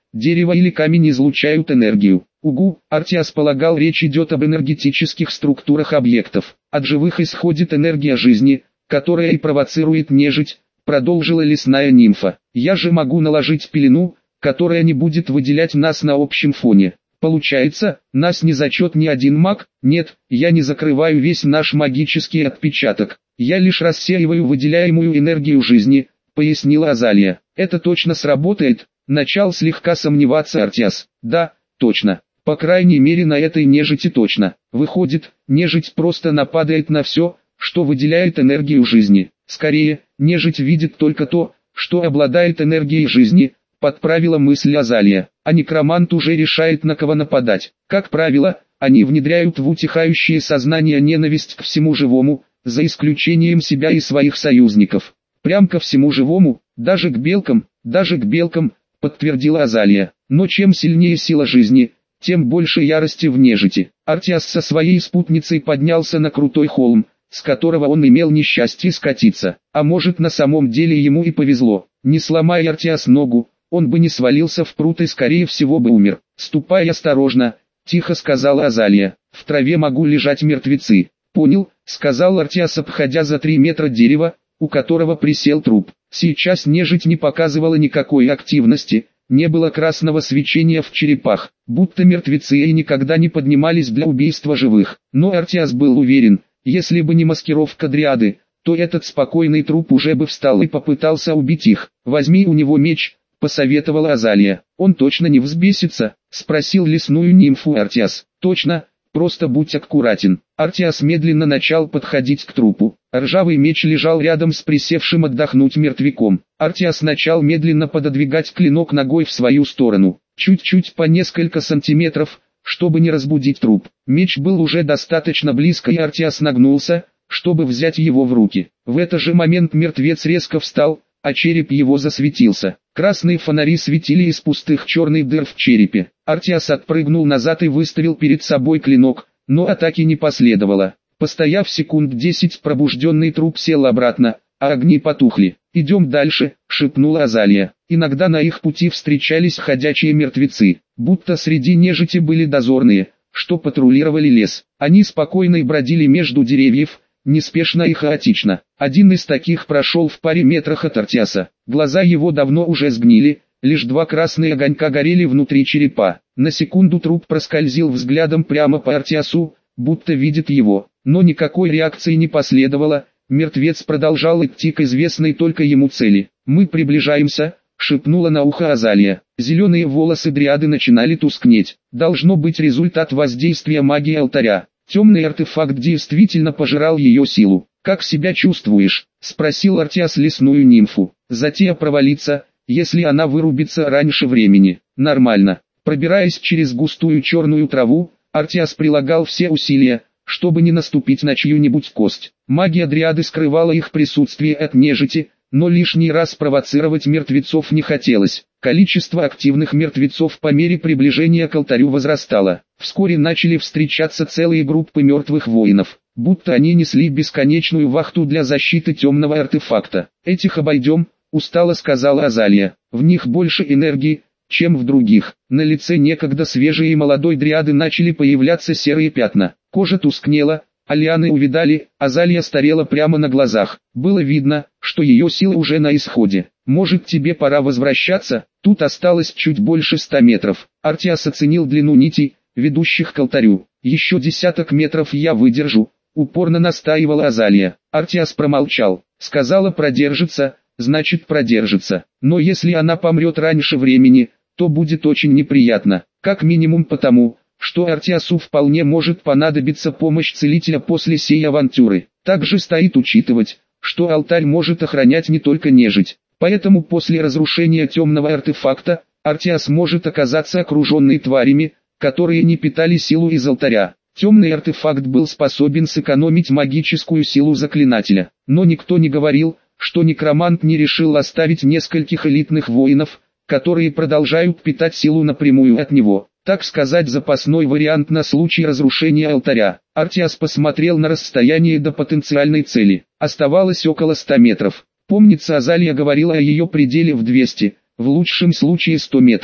дерево или камень излучают энергию. Угу, Артиас полагал, речь идет об энергетических структурах объектов. От живых исходит энергия жизни, которая и провоцирует нежить, продолжила лесная нимфа. Я же могу наложить пелену, которая не будет выделять нас на общем фоне. Получается, нас не зачет ни один маг? Нет, я не закрываю весь наш магический отпечаток. Я лишь рассеиваю выделяемую энергию жизни, пояснила Азалия. Это точно сработает? Начал слегка сомневаться Артиас. Да, точно. По крайней мере на этой нежити точно. Выходит, нежить просто нападает на все, что выделяет энергию жизни. Скорее, нежить видит только то, что обладает энергией жизни, подправила мысль Азалия. А некромант уже решает, на кого нападать. Как правило, они внедряют в утихающее сознание ненависть к всему живому, за исключением себя и своих союзников. Прям ко всему живому, даже к белкам, даже к белкам, подтвердила Азалия. Но чем сильнее сила жизни, тем больше ярости в нежити. Артиас со своей спутницей поднялся на крутой холм, с которого он имел несчастье скатиться. А может, на самом деле ему и повезло. Не сломая Артиас ногу, он бы не свалился в пруд и скорее всего бы умер. «Ступай осторожно», — тихо сказала Азалия. «В траве могу лежать мертвецы». «Понял», — сказал Артиас, обходя за три метра дерева, у которого присел труп. Сейчас нежить не показывала никакой активности, не было красного свечения в черепах, будто мертвецы и никогда не поднимались для убийства живых. Но Артиас был уверен, если бы не маскировка дриады, то этот спокойный труп уже бы встал и попытался убить их. «Возьми у него меч», — посоветовала Азалия. «Он точно не взбесится?» — спросил лесную нимфу Артиас. «Точно, просто будь аккуратен». Артиас медленно начал подходить к трупу. Ржавый меч лежал рядом с присевшим отдохнуть мертвяком. Артиас начал медленно пододвигать клинок ногой в свою сторону, чуть-чуть по несколько сантиметров, чтобы не разбудить труп. Меч был уже достаточно близко, и Артиас нагнулся, чтобы взять его в руки. В этот же момент мертвец резко встал, а череп его засветился. Красные фонари светили из пустых черных дыр в черепе. Артиас отпрыгнул назад и выставил перед собой клинок, но атаки не последовало. Постояв секунд десять, пробужденный труп сел обратно, а огни потухли. «Идем дальше», — шепнула Азалия. Иногда на их пути встречались ходячие мертвецы, будто среди нежити были дозорные, что патрулировали лес. Они спокойно бродили между деревьев, неспешно и хаотично. Один из таких прошел в паре метрах от Артиаса. Глаза его давно уже сгнили, лишь два красные огонька горели внутри черепа. На секунду труп проскользил взглядом прямо по Артиасу, будто видит его, но никакой реакции не последовало. Мертвец продолжал идти к известной только ему цели. «Мы приближаемся», — шепнула на ухо Азалия. Зеленые волосы дриады начинали тускнеть. Должно быть результат воздействия магии алтаря. Темный артефакт действительно пожирал ее силу. «Как себя чувствуешь?» — спросил Артиас лесную нимфу. «Затея провалится, если она вырубится раньше времени». «Нормально». Пробираясь через густую черную траву, Артиас прилагал все усилия, чтобы не наступить на чью-нибудь кость. Магия дриады скрывала их присутствие от нежити, но лишний раз провоцировать мертвецов не хотелось. Количество активных мертвецов по мере приближения к алтарю возрастало. Вскоре начали встречаться целые группы мертвых воинов, будто они несли бесконечную вахту для защиты темного артефакта. «Этих обойдем», — устало сказала Азалия. «В них больше энергии, чем в других». На лице некогда свежей и молодой дриады начали появляться серые пятна. Кожа тускнела, а лианы увядали, Азалия старела прямо на глазах. Было видно, что ее сила уже на исходе. «Может, тебе пора возвращаться?» Тут осталось чуть больше ста метров. Артиас оценил длину нитей, ведущих к алтарю. «Еще десяток метров я выдержу», — упорно настаивала Азалия. Артиас промолчал. Сказала продержится, значит продержится. Но если она помрет раньше времени, то будет очень неприятно. Как минимум потому, что Артиасу вполне может понадобиться помощь целителя после сей авантюры. Также стоит учитывать, что алтарь может охранять не только нежить. Поэтому после разрушения темного артефакта, Артиас может оказаться окруженный тварями, которые не питали силу из алтаря. Темный артефакт был способен сэкономить магическую силу заклинателя. Но никто не говорил, что некромант не решил оставить нескольких элитных воинов, которые продолжают питать силу напрямую от него. Так сказать, запасной вариант на случай разрушения алтаря. Артиас посмотрел на расстояние до потенциальной цели. Оставалось около ста метров. Помнится, Азалия говорила о ее пределе в двести, в лучшем случае сто метров.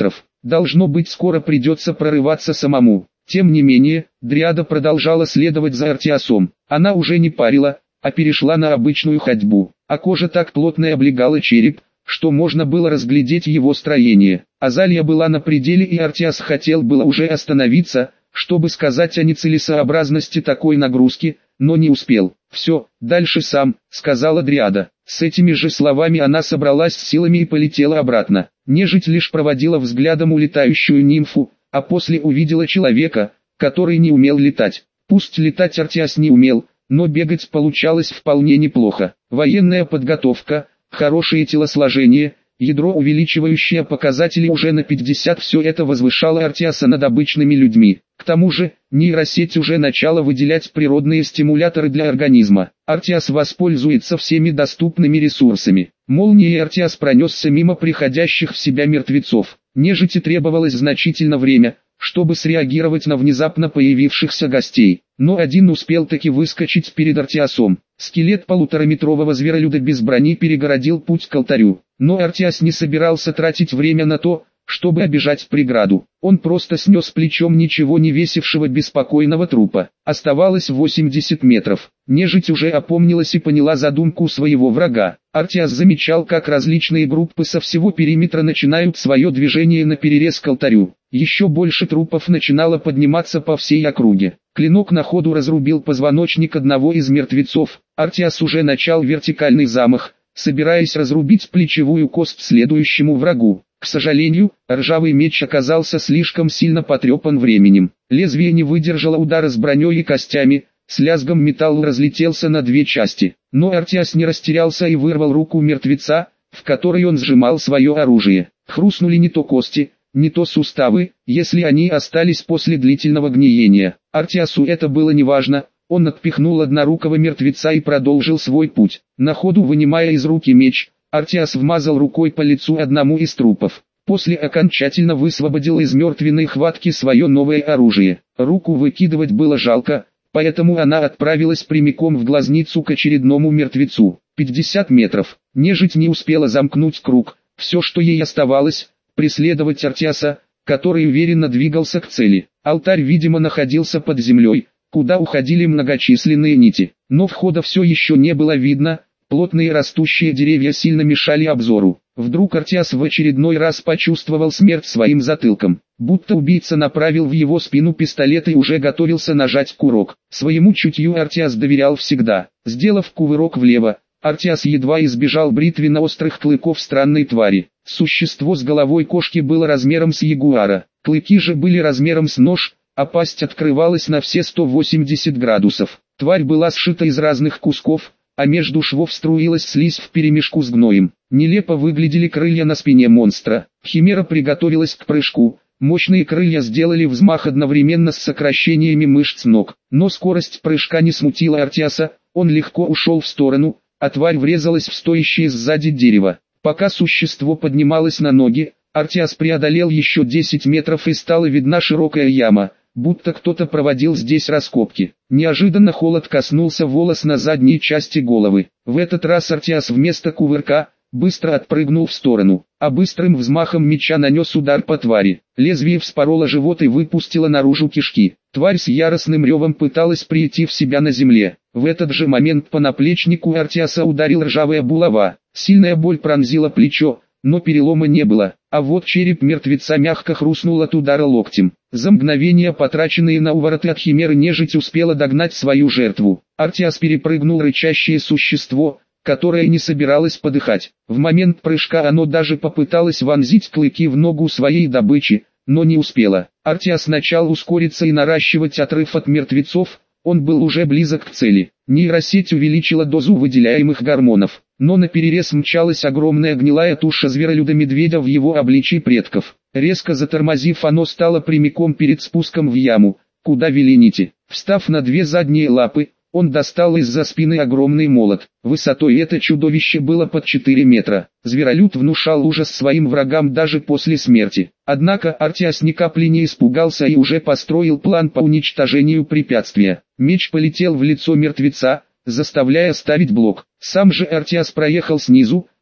Должно быть, скоро придется прорываться самому. Тем не менее, Дриада продолжала следовать за Артиасом. Она уже не парила, а перешла на обычную ходьбу, а кожа так плотно облегала череп, что можно было разглядеть его строение. Азалия была на пределе, и Артиас хотел было уже остановиться, чтобы сказать о нецелесообразности такой нагрузки, но не успел. «Все, дальше сам», — сказала Дриада. С этими же словами она собралась с силами и полетела обратно. Нежить лишь проводила взглядом улетающую нимфу, а после увидела человека, который не умел летать. Пусть летать Артиас не умел, но бегать получалось вполне неплохо. Военная подготовка, хорошее телосложение, ядро, увеличивающее показатели уже на пятьдесят, все это возвышало Артиаса над обычными людьми. К тому же, нейросеть уже начала выделять природные стимуляторы для организма. Артиас воспользуется всеми доступными ресурсами. Молнией Артиас пронесся мимо приходящих в себя мертвецов. Нежити требовалось значительно время, чтобы среагировать на внезапно появившихся гостей. Но один успел таки выскочить перед Артиасом. Скелет полутораметрового зверолюда без брони перегородил путь к алтарю. Но Артиас не собирался тратить время на то, чтобы обижать преграду. Он просто снес плечом ничего не весившего беспокойного трупа. Оставалось восемьдесят метров. Нежить уже опомнилась и поняла задумку своего врага. Артиас замечал, как различные группы со всего периметра начинают свое движение на перерез к алтарю. Еще больше трупов начинало подниматься по всей округе. Клинок на ходу разрубил позвоночник одного из мертвецов. Артиас уже начал вертикальный замах, собираясь разрубить плечевую кость следующему врагу. К сожалению, ржавый меч оказался слишком сильно потрепан временем. Лезвие не выдержало удара с броней и костями, с лязгом металл разлетелся на две части. Но Артиас не растерялся и вырвал руку мертвеца, в которой он сжимал свое оружие. Хрустнули не то кости, не то суставы, если они остались после длительного гниения. Артиасу это было неважно, он отпихнул однорукого мертвеца и продолжил свой путь. На ходу вынимая из руки меч, Артиас вмазал рукой по лицу одному из трупов. После окончательно высвободил из мертвенной хватки свое новое оружие. Руку выкидывать было жалко, поэтому она отправилась прямиком в глазницу к очередному мертвецу. пятьдесят метров. Нежить не успела замкнуть круг. Все, что ей оставалось, преследовать Артиаса, который уверенно двигался к цели. Алтарь, видимо, находился под землей, куда уходили многочисленные нити. Но входа все еще не было видно. Плотные растущие деревья сильно мешали обзору. Вдруг Артиас в очередной раз почувствовал смерть своим затылком. Будто убийца направил в его спину пистолет и уже готовился нажать курок. Своему чутью Артиас доверял всегда. Сделав кувырок влево, Артиас едва избежал бритвенно-острых клыков странной твари. Существо с головой кошки было размером с ягуара. Клыки же были размером с нож, а пасть открывалась на все сто восемьдесят градусов. Тварь была сшита из разных кусков, а между швов струилась слизь вперемешку с гноем. Нелепо выглядели крылья на спине монстра. Химера приготовилась к прыжку. Мощные крылья сделали взмах одновременно с сокращениями мышц ног. Но скорость прыжка не смутила Артиаса, он легко ушел в сторону, а тварь врезалась в стоящее сзади дерево. Пока существо поднималось на ноги, Артиас преодолел еще десять метров и стала видна широкая яма, будто кто-то проводил здесь раскопки. Неожиданно холод коснулся волос на задней части головы. В этот раз Артиас вместо кувырка быстро отпрыгнул в сторону, а быстрым взмахом меча нанес удар по твари. Лезвие вспороло живот и выпустило наружу кишки. Тварь с яростным ревом пыталась прийти в себя на земле. В этот же момент по наплечнику Артиаса ударил ржавая булава. Сильная боль пронзила плечо, но перелома не было, а вот череп мертвеца мягко хрустнул от удара локтем. За мгновение, потраченные на увороты от химеры, нежить успела догнать свою жертву. Артиас перепрыгнул рычащее существо, которое не собиралось подыхать. В момент прыжка оно даже попыталось вонзить клыки в ногу своей добычи, но не успело. Артиас начал ускориться и наращивать отрыв от мертвецов, он был уже близок к цели. Нейросеть увеличила дозу выделяемых гормонов, но наперерез мчалась огромная гнилая туша зверолюда-медведя в его обличии предков. Резко затормозив, оно стало прямиком перед спуском в яму, куда вели нити. Встав на две задние лапы, он достал из-за спины огромный молот. Высотой это чудовище было под четыре метра. Зверолюд внушал ужас своим врагам даже после смерти. Однако Артиас ни капли не испугался и уже построил план по уничтожению препятствия. Меч полетел в лицо мертвеца, заставляя ставить блок. Сам же Артиас проехал снизу,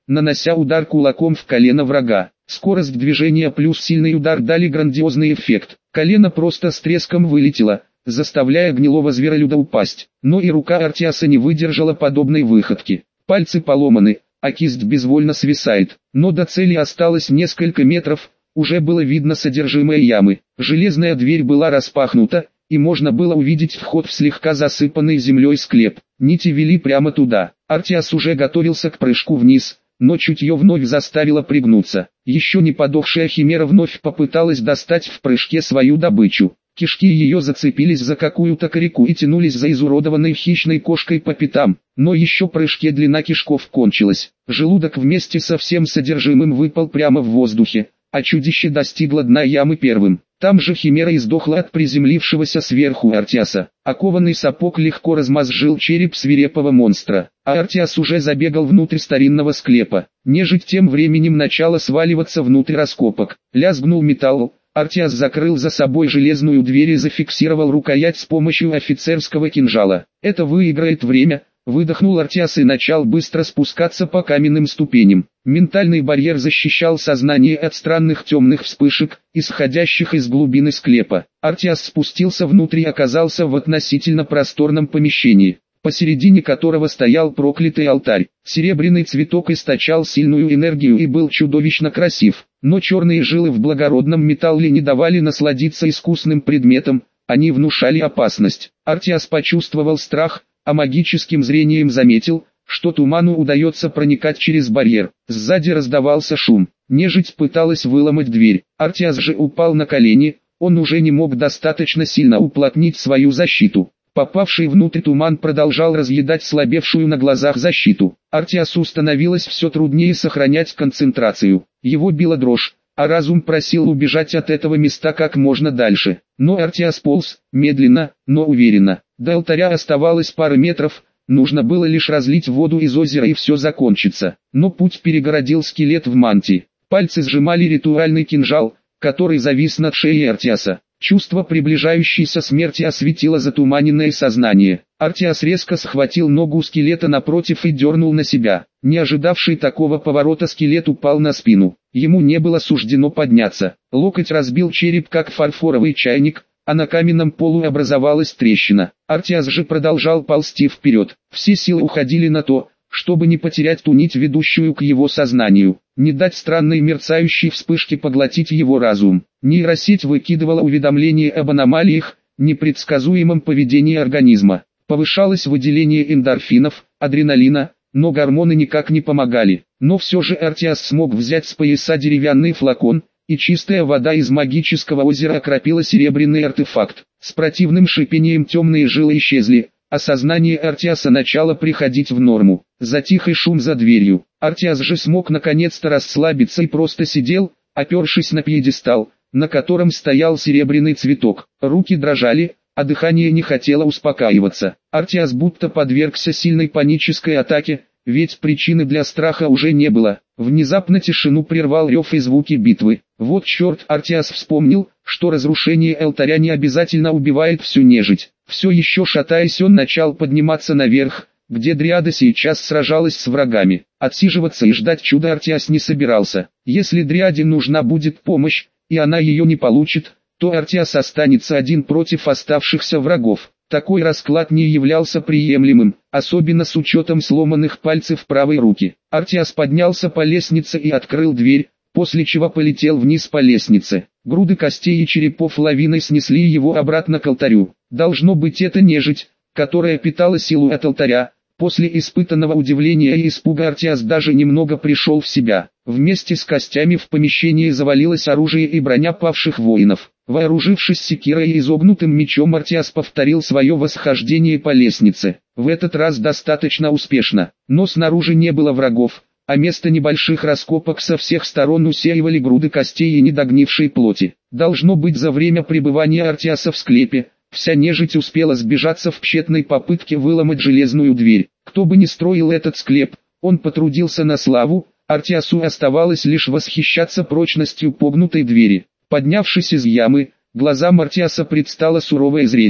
нанося удар кулаком в колено врага. Скорость движения плюс сильный удар дали грандиозный эффект. Колено просто с треском вылетело, заставляя гнилого зверолюда упасть. Но и рука Артиаса не выдержала подобной выходки. Пальцы поломаны, а кисть безвольно свисает. Но до цели осталось несколько метров, уже было видно содержимое ямы. Железная дверь была распахнута, и можно было увидеть вход в слегка засыпанный землей склеп. Нити вели прямо туда. Артиас уже готовился к прыжку вниз, но чутье вновь заставило пригнуться. Еще не подохшая химера вновь попыталась достать в прыжке свою добычу. Кишки ее зацепились за какую-то корику и тянулись за изуродованной хищной кошкой по пятам, но еще прыжке длина кишков кончилась. Желудок вместе со всем содержимым выпал прямо в воздухе, а чудище достигло дна ямы первым. Там же химера издохла от приземлившегося сверху Артиаса. Окованный сапог легко размозжил череп свирепого монстра, а Артиас уже забегал внутрь старинного склепа. Нежить тем временем начала сваливаться внутрь раскопок. Лязгнул металл. Артиас закрыл за собой железную дверь и зафиксировал рукоять с помощью офицерского кинжала. Это выиграет время, выдохнул Артиас и начал быстро спускаться по каменным ступеням. Ментальный барьер защищал сознание от странных темных вспышек, исходящих из глубины склепа. Артиас спустился внутрь и оказался в относительно просторном помещении, посередине которого стоял проклятый алтарь. Серебряный цветок источал сильную энергию и был чудовищно красив, но черные жилы в благородном металле не давали насладиться искусным предметом, они внушали опасность. Артиас почувствовал страх, а магическим зрением заметил, что туману удается проникать через барьер. Сзади раздавался шум, нежить пыталась выломать дверь. Артиас же упал на колени, он уже не мог достаточно сильно уплотнить свою защиту. Попавший внутрь туман продолжал разъедать слабевшую на глазах защиту. Артиасу становилось все труднее сохранять концентрацию. Его била дрожь, а разум просил убежать от этого места как можно дальше. Но Артиас полз, медленно, но уверенно. До алтаря оставалось пара метров, нужно было лишь разлить воду из озера и все закончится. Но путь перегородил скелет в мантии. Пальцы сжимали ритуальный кинжал, который завис над шеей Артиаса. Чувство приближающейся смерти осветило затуманенное сознание. Артиас резко схватил ногу скелета напротив и дернул на себя. Не ожидавший такого поворота скелет упал на спину. Ему не было суждено подняться. Локоть разбил череп как фарфоровый чайник, а на каменном полу образовалась трещина. Артиас же продолжал ползти вперед. Все силы уходили на то, чтобы не потерять ту нить, ведущую к его сознанию, не дать странной мерцающей вспышке поглотить его разум. Нейросеть выкидывала уведомления об аномалиях, непредсказуемом поведении организма. Повышалось выделение эндорфинов, адреналина, но гормоны никак не помогали. Но все же Артиас смог взять с пояса деревянный флакон, и чистая вода из магического озера окропила серебряный артефакт. С противным шипением темные жилы исчезли, а сознание Артиаса начало приходить в норму. Затих и шум за дверью. Артиас же смог наконец-то расслабиться и просто сидел, опершись на пьедестал, на котором стоял серебряный цветок. Руки дрожали, а дыхание не хотело успокаиваться. Артиас будто подвергся сильной панической атаке, ведь причины для страха уже не было. Внезапно тишину прервал рев и звуки битвы. Вот черт, Артиас вспомнил, что разрушение алтаря не обязательно убивает всю нежить. Все еще шатаясь, он начал подниматься наверх, где дриада сейчас сражалась с врагами. Отсиживаться и ждать чуда Артиас не собирался. Если дриаде нужна будет помощь, и она ее не получит, то Артиас останется один против оставшихся врагов. Такой расклад не являлся приемлемым, особенно с учетом сломанных пальцев правой руки. Артиас поднялся по лестнице и открыл дверь, после чего полетел вниз по лестнице. Груды костей и черепов лавиной снесли его обратно к алтарю. Должно быть, это нежить, которая питала силу от алтаря. После испытанного удивления и испуга Артиас даже немного пришел в себя. Вместе с костями в помещении завалилось оружие и броня павших воинов. Вооружившись секирой и изогнутым мечом, Артиас повторил свое восхождение по лестнице. В этот раз достаточно успешно, но снаружи не было врагов, а место небольших раскопок со всех сторон усеивали груды костей и недогнившей плоти. Должно быть, за время пребывания Артиаса в склепе, вся нежить успела сбежаться в тщетной попытке выломать железную дверь. Кто бы ни строил этот склеп, он потрудился на славу. Артиасу оставалось лишь восхищаться прочностью погнутой двери. Поднявшись из ямы, глазам Артиаса предстало суровое зрелище.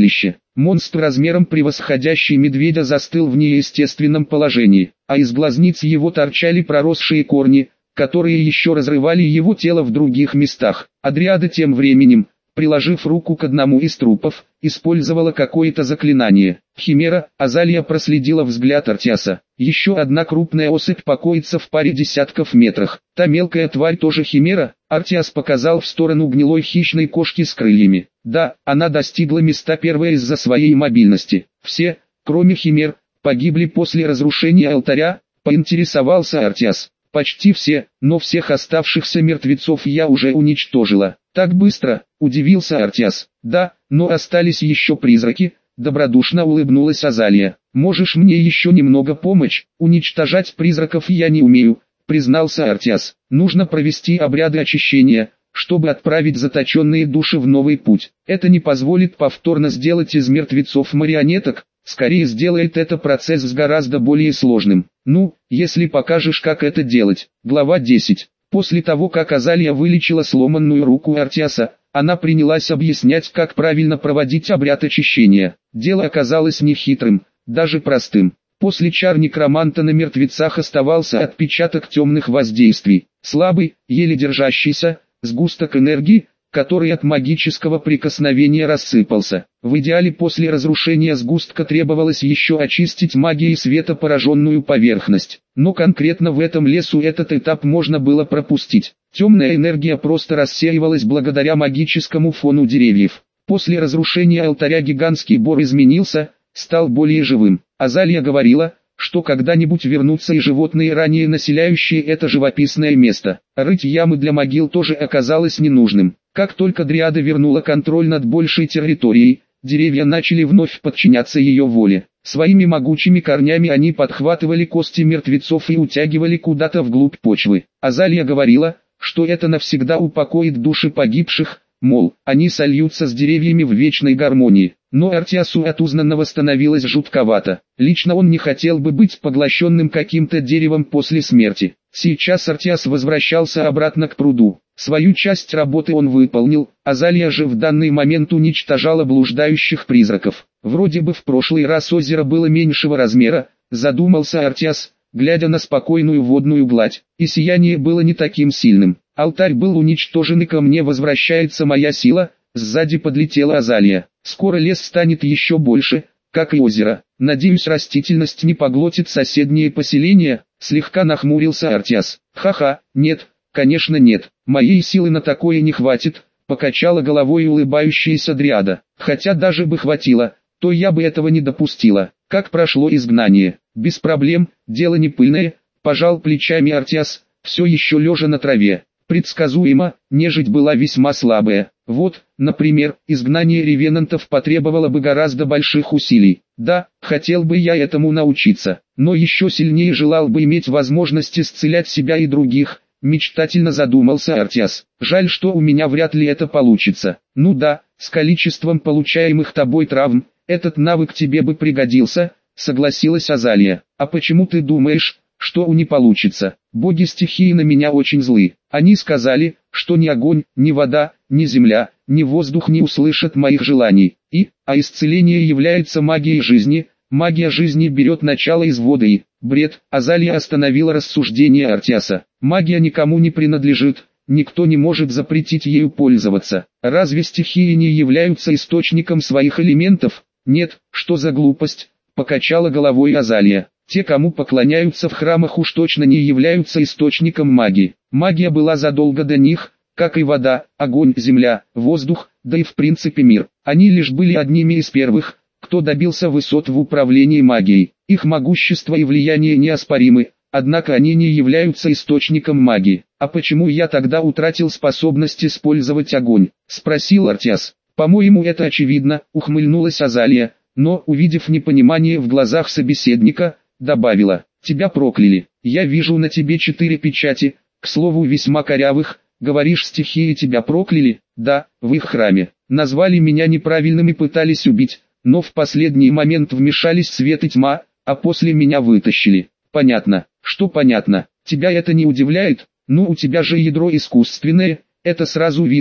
Монстр размером превосходящий медведя застыл в неестественном положении, а из глазниц его торчали проросшие корни, которые еще разрывали его тело в других местах. Адриада тем временем, приложив руку к одному из трупов, использовала какое-то заклинание. Химера, Азалия проследила взгляд Артиаса. Еще одна крупная особь покоится в паре десятков метрах. Та мелкая тварь тоже химера? Артиас показал в сторону гнилой хищной кошки с крыльями. Да, она достигла места первой из-за своей мобильности. Все, кроме химер, погибли после разрушения алтаря, поинтересовался Артиас. Почти все, но всех оставшихся мертвецов я уже уничтожила. Так быстро, удивился Артиас. Да, но остались еще призраки, добродушно улыбнулась Азалия. Можешь мне еще немного помочь? Уничтожать призраков я не умею, признался Артиас. Нужно провести обряды очищения, чтобы отправить заточенные души в новый путь. Это не позволит повторно сделать из мертвецов марионеток, скорее сделает это процесс с гораздо более сложным. Ну, если покажешь, как это делать. Глава десять. После того, как Азалия вылечила сломанную руку Артиаса, она принялась объяснять, как правильно проводить обряд очищения. Дело оказалось нехитрым, даже простым. После чар некроманта на мертвецах оставался отпечаток темных воздействий. Слабый, еле держащийся, сгусток энергии, который от магического прикосновения рассыпался. В идеале после разрушения сгустка требовалось еще очистить магией света пораженную поверхность. Но конкретно в этом лесу этот этап можно было пропустить. Темная энергия просто рассеивалась благодаря магическому фону деревьев. После разрушения алтаря гигантский бор изменился, стал более живым. Азалия говорила, что когда-нибудь вернутся и животные, ранее населяющие это живописное место. Рыть ямы для могил тоже оказалось ненужным. Как только Дриада вернула контроль над большей территорией, деревья начали вновь подчиняться ее воле. Своими могучими корнями они подхватывали кости мертвецов и утягивали куда-то вглубь почвы. Азалия говорила, что это навсегда упокоит души погибших, мол, они сольются с деревьями в вечной гармонии. Но Артиасу от узнанного становилось жутковато. Лично он не хотел бы быть поглощенным каким-то деревом после смерти. Сейчас Артиас возвращался обратно к пруду. Свою часть работы он выполнил, Азалия же в данный момент уничтожала блуждающих призраков. Вроде бы в прошлый раз озеро было меньшего размера, задумался Артиас, глядя на спокойную водную гладь, и сияние было не таким сильным. Алтарь был уничтожен, и ко мне возвращается моя сила. Сзади подлетела Азалия. Скоро лес станет еще больше, как и озеро. Надеюсь, растительность не поглотит соседние поселения, слегка нахмурился Артиас. Ха-ха, нет, конечно нет, моей силы на такое не хватит, покачала головой улыбающаяся Дриада. Хотя даже бы хватило, то я бы этого не допустила. Как прошло изгнание? Без проблем, дело не пыльное, пожал плечами Артиас, все еще лежа на траве. Предсказуемо, нежить была весьма слабая. Вот, например, изгнание ревенантов потребовало бы гораздо больших усилий. Да, хотел бы я этому научиться, но еще сильнее желал бы иметь возможность исцелять себя и других, мечтательно задумался Артиас. Жаль, что у меня вряд ли это получится. Ну да, с количеством получаемых тобой травм, этот навык тебе бы пригодился, согласилась Азалия. А почему ты думаешь, что у не получится? Боги стихии на меня очень злы. Они сказали, что ни огонь, ни вода, ни земля, ни воздух не услышат моих желаний. И, а исцеление является магией жизни, магия жизни берет начало из воды и... Бред. Азалия остановила рассуждение Артиаса. Магия никому не принадлежит, никто не может запретить ею пользоваться. Разве стихии не являются источником своих элементов? Нет, что за глупость, покачала головой Азалия. Те, кому поклоняются в храмах, уж точно не являются источником магии. Магия была задолго до них, как и вода, огонь, земля, воздух, да и в принципе мир. Они лишь были одними из первых, кто добился высот в управлении магией. Их могущество и влияние неоспоримы, однако они не являются источником магии. А почему я тогда утратил способность использовать огонь? Спросил Артиас. По-моему, это очевидно, ухмыльнулась Азалия, но, увидев непонимание в глазах собеседника, добавила: тебя прокляли. Я вижу на тебе четыре печати, к слову весьма корявых. Говоришь, стихии тебя прокляли? Да, в их храме. Назвали меня неправильным и пытались убить, но в последний момент вмешались свет и тьма, а после меня вытащили. Понятно. Что понятно? Тебя это не удивляет? Ну, у тебя же ядро искусственное, это сразу видно,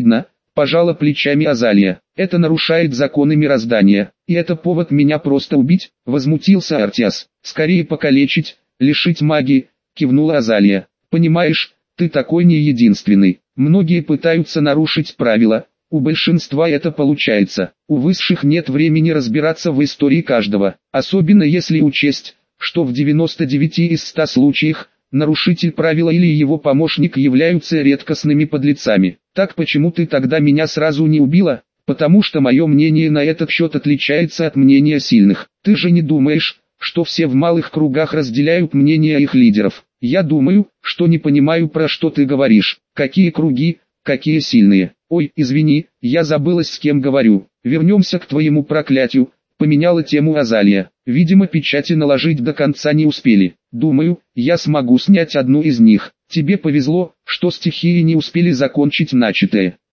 Пожала плечами Азалия. Это нарушает законы мироздания. И это повод меня просто убить, возмутился Артиас. Скорее покалечить, лишить магии, кивнула Азалия. Понимаешь, ты такой не единственный. Многие пытаются нарушить правила. У большинства это получается. У высших нет времени разбираться в истории каждого. Особенно если учесть, что в девяноста девяти из ста случаях, нарушитель правила или его помощник являются редкостными подлецами. Так почему ты тогда меня сразу не убила? Потому что мое мнение на этот счет отличается от мнения сильных. Ты же не думаешь, что все в малых кругах разделяют мнение их лидеров? Я думаю, что не понимаю, про что ты говоришь. Какие круги, какие сильные? Ой, извини, я забылась, с кем говорю. Вернемся к твоему проклятию. Поменяла тему Азалия. Видимо, печати наложить до конца не успели. Думаю, я смогу снять одну из них. Тебе повезло, что стихии не успели закончить начатое.